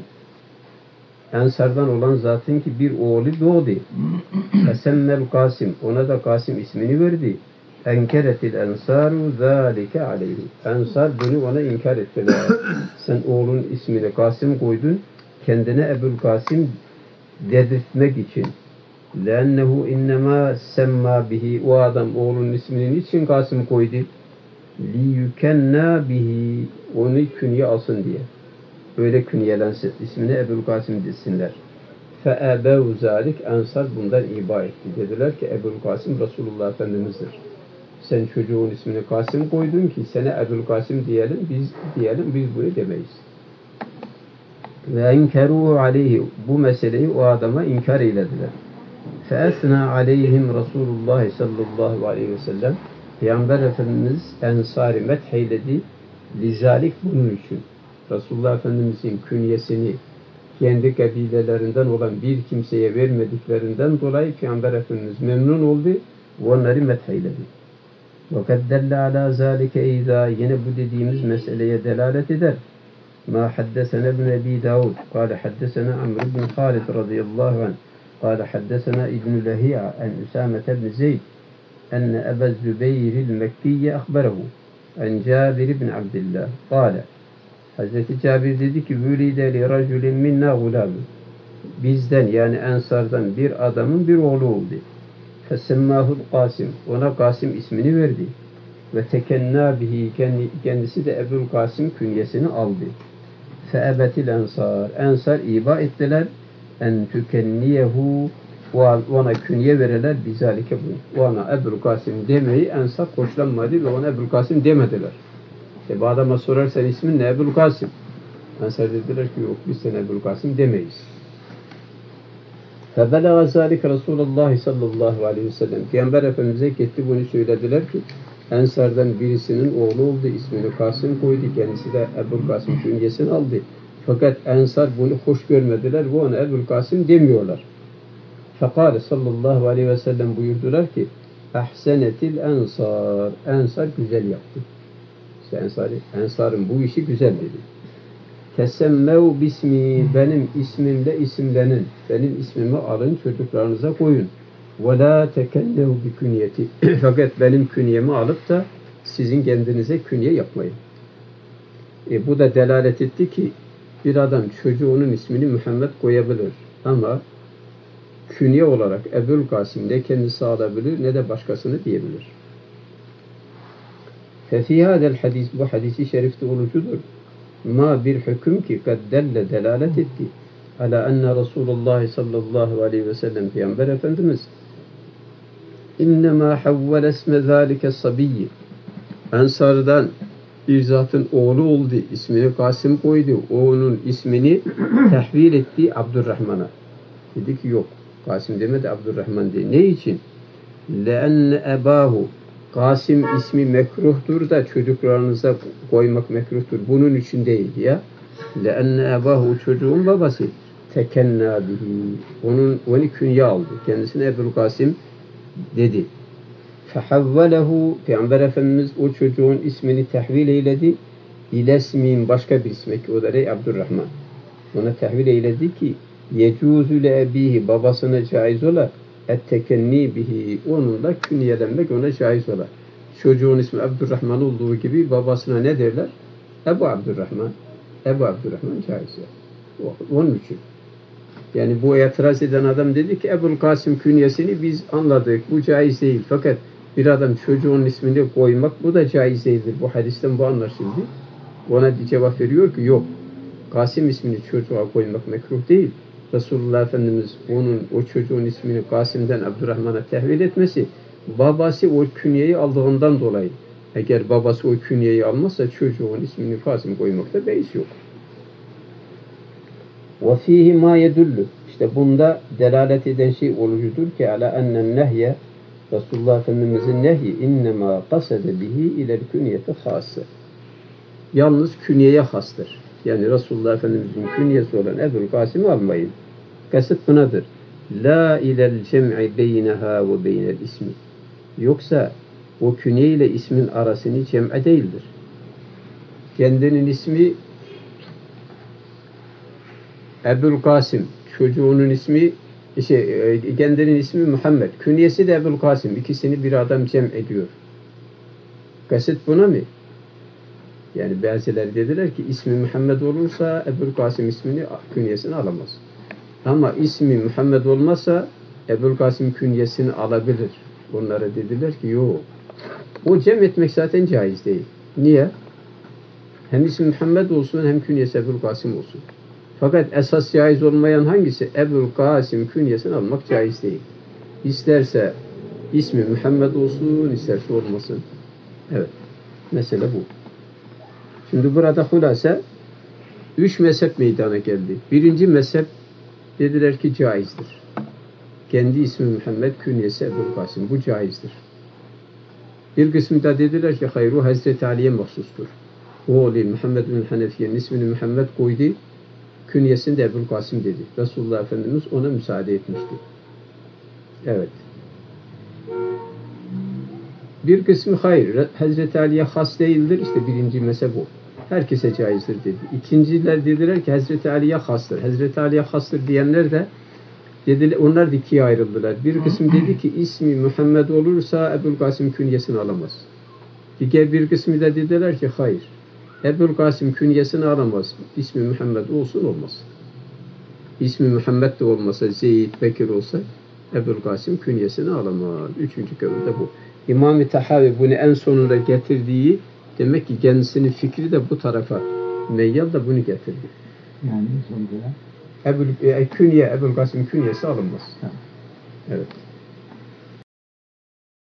Speaker 1: Ensardan olan zatın ki bir oğlu doğdu. Esemmel Kasım. Ona da Kasım ismini verdi. Enkeretil ensaru zâlike aleyhi. Ensar bunu ona inkar ettiler. Sen oğlun ismini Kasım koydun. Kendine Ebul Kasım dedirtmek için. لَاَنَّهُ اِنَّمَا سَمَّا bihi. O adam oğlunun ismini için Kasım koydu? لِيُكَنَّا bihi. Onu künye alsın diye. Öyle künyelensin. İsmini Ebul Kasım desinler. فَاَبَوْ zalik. Ensar bundan iba etti. Dediler ki Ebul Kasım Resulullah Efendimiz'dir. Sen çocuğun ismini Kasım koydun ki sana Ebul Kasım diyelim, biz bunu demeyiz. Ve enkeru aleyhi. Bu meseleyi o adama inkar eylediler. Feesna aleyhim Resulullah sallallahu aleyhi ve sellem. Peygamber Efendimiz Ensari metheyledi. Lizalik bunun için. Resulullah Efendimizin künyesini kendi kabilelerinden olan bir kimseye vermediklerinden dolayı Peygamber Efendimiz memnun oldu ve onları metheyledi. وَقَدْ دَلَّ عَلَى ذَٰلِكَ اِذَا. Yine bu dediğimiz meseleye delalet eder. مَا حَدَّسَنَا ابْنُ اَب۪ي دَاوُدْ قَالَ حَدَّسَنَا عَمْرُ بْنُ خَالِدْ رَضِيَ اللّٰهُ عَنْهُ قَالَ حَدَّسَنَا اِبْنُ لَهِيعَ عَنْ اُسَامَةَ بْنِ زَيْدٍ اَنَّ أَبَا الزُّبَيْرِ الْمَكِّيَّ أَخْبَرَهُ عَنْ جَابِرِ بْنِ عَبْدِ اللّٰهِ قَالَ Hazreti Cabir dedi ki وُلِدَ لِرَجُلٍ مِنَّا غُلَامٍ. Bizden yani Ensardan bir adamın bir oğlu oldu. فَسَمَّاهُ الْقَاسِمِ. Ona Kasım ismini verdi. Ve tekenna bihi. Kendisi de Ebul Kasım künyesini aldı. فَاَبَتِ الْاَنْصَارِ. Ensar iba ettiler. En tükenniyehu. Ona künye verirler. Bizalike bu. Ona Ebul Kasım demeyi Ensar hoşlanmadı ve ona Ebul Kasım demediler. Bu adama sorarsan ismin ne? Ebul Kasım. Ensar dediler ki yok biz sana Ebul Kasım demeyiz. فَبَلَغَ ذَٰلِكَ رَسُولَ اللّٰهِ sallallahu aleyhi ve sellem. Peygamber Efendimiz'e gitti bunu söylediler ki Ensardan birisinin oğlu oldu. İsmini Kasım koydu. Kendisi de Ebul Kasım künyesini aldı. Fakat Ensar bunu hoş görmediler ve ona Ebul Kasım demiyorlar. Fekale sallallahu aleyhi ve sellem buyurdular ki ahsenetil ensar. Ensar güzel yaptı. İşte Ensar'ın bu işi güzel dedi. Tesemmev bismi. Benim ismimle isimlenin. Benim ismimi alın çocuklarınıza koyun. Ve la tekennev bi künyeti. Fakat benim künyemi alıp da sizin kendinize künye yapmayın. Bu da delalet etti ki bir adam çocuğunun ismini Muhammed koyabilir. Ama künye olarak Ebul Kasım ne kendisi alabilir ne de başkasını diyebilir. Fefî hâdel hadis. Bu hadisi şerifte olucudur. Ma bir hüküm ki kaddelle delalet etti. Ala enne Resulullah sallallahu aleyhi ve sellem Peygamber Efendimiz İnnemâ havvel esme zâlike sabiyyi. Ensardan bir zatın oğlu oldu. İsmini Kasım koydu. Onun ismini tehvil etti Abdurrahman'a. Dedi ki yok. Kasım demedi Abdurrahman diye. Ne için? Leenne ebahu. Kasım ismi mekruhtur da çocuklarınıza koymak mekruhtur. Bunun için değil ya. Leenne ebahu çocuğun babası. tekenna bihi. Onu künye aldı. Kendisine Ebul Kasim dedi. Fehavvelehu, Peygamber Efendimiz o çocuğun ismini tehvil eyledi. İlesmin, başka bir isme ki o da Rey Abdurrahman. Ona tehvil eyledi ki yecuzu le ebihi, babasına caiz ola ettekenni bihi, onunla künyelenmek ona caiz ola. Çocuğun ismi Abdurrahman olduğu gibi babasına ne derler? Ebu Abdurrahman. Ebu Abdurrahman caiz ya. Onun için. Yani bu itiraz eden adam dedi ki Ebul Kasim künyesini biz anladık. Bu caiz değil. Fakat bir adam çocuğun ismini koymak bu da caiz değildir. Bu hadisten bu anlaşıldı. Ona cevap veriyor ki yok. Kasim ismini çocuğa koymak mekruh değil. Resulullah Efendimiz o çocuğun ismini Kasim'den Abdurrahman'a tehvil etmesi babası o künyeyi aldığından dolayı. Eğer babası o künyeyi almazsa çocuğun ismini Kasim koymakta beis yok. وَفِيهِ مَا يَدُلُّ İşte bunda delalet eden şey olucudur ki ala ennen nehye, Resulullah Efendimiz'in nehyi innema kasede bihi ilel künyete hası. Yalnız künyeye hastır. Yani Resulullah Efendimiz'in künyesi olan Ebul Kasim'i almayın. Kasıt bunadır. La ilel cem'i beyneha ve beynel ismi. Yoksa o künye ile ismin arasını cem'e değildir. Kendinin ismi Ebul Kasim, çocuğunun ismi kendinin ismi Muhammed, künyesi de Ebul Kasim. İkisini bir adam cem ediyor. Kasıt buna mı? Yani bazıları dediler ki ismi Muhammed olursa Ebul Kasim ismini künyesini alamaz. Ama ismi Muhammed olmazsa Ebul Kasim künyesini alabilir. Onlara dediler ki yok. O cem etmek zaten caiz değil. Niye? Hem ismi Muhammed olsun hem künyesi Ebul Kasim olsun. Fakat esas caiz olmayan hangisi? Ebul Kasim künyesini almak caiz değil. İsterse ismi Muhammed olsun, isterse olmasın. Evet. Mesele bu. Şimdi burada hulasa 3 mezhep meydana geldi. Birinci mezhep dediler ki caizdir. Kendi ismi Muhammed, künyesi Ebul Kasim. Bu caizdir. Bir kısmı da dediler ki hayır, o Hazreti Ali'ye mahsustur. Oğlu Muhammed bin Hanefiye'nin ismini Muhammed koydu. Künyesini de Ebul Kasim dedi. Resulullah Efendimiz ona müsaade etmişti. Evet. Bir kısmı hayır, Hazreti Ali'ye has değildir. İşte birinci mezhep bu. Herkese caizdir dedi. İkinciler dediler ki Hazreti Ali'ye hastır. Hazreti Ali'ye hastır diyenler de dediler, onlar da ikiye ayrıldılar. Bir kısım dedi ki ismi Muhammed olursa Ebul Kasim künyesini alamaz. Diğer bir kısmı da dediler ki hayır. Ebul Kasim künyesini alamaz. İsmi Muhammed olsun olmaz. İsmi Muhammed de olmasa, Zeyd, Bekir olsa Ebul Kasim künyesini alamaz. Üçüncü kavli de bu. İmam-ı Tahavi bunu en sonunda getirdiği, demek ki kendisinin fikri de bu tarafa meyyal da bunu getirdi.
Speaker 2: Yani sonuçta
Speaker 1: Ebul Kasim künyesi alınmaz.
Speaker 2: Tamam.
Speaker 1: Evet.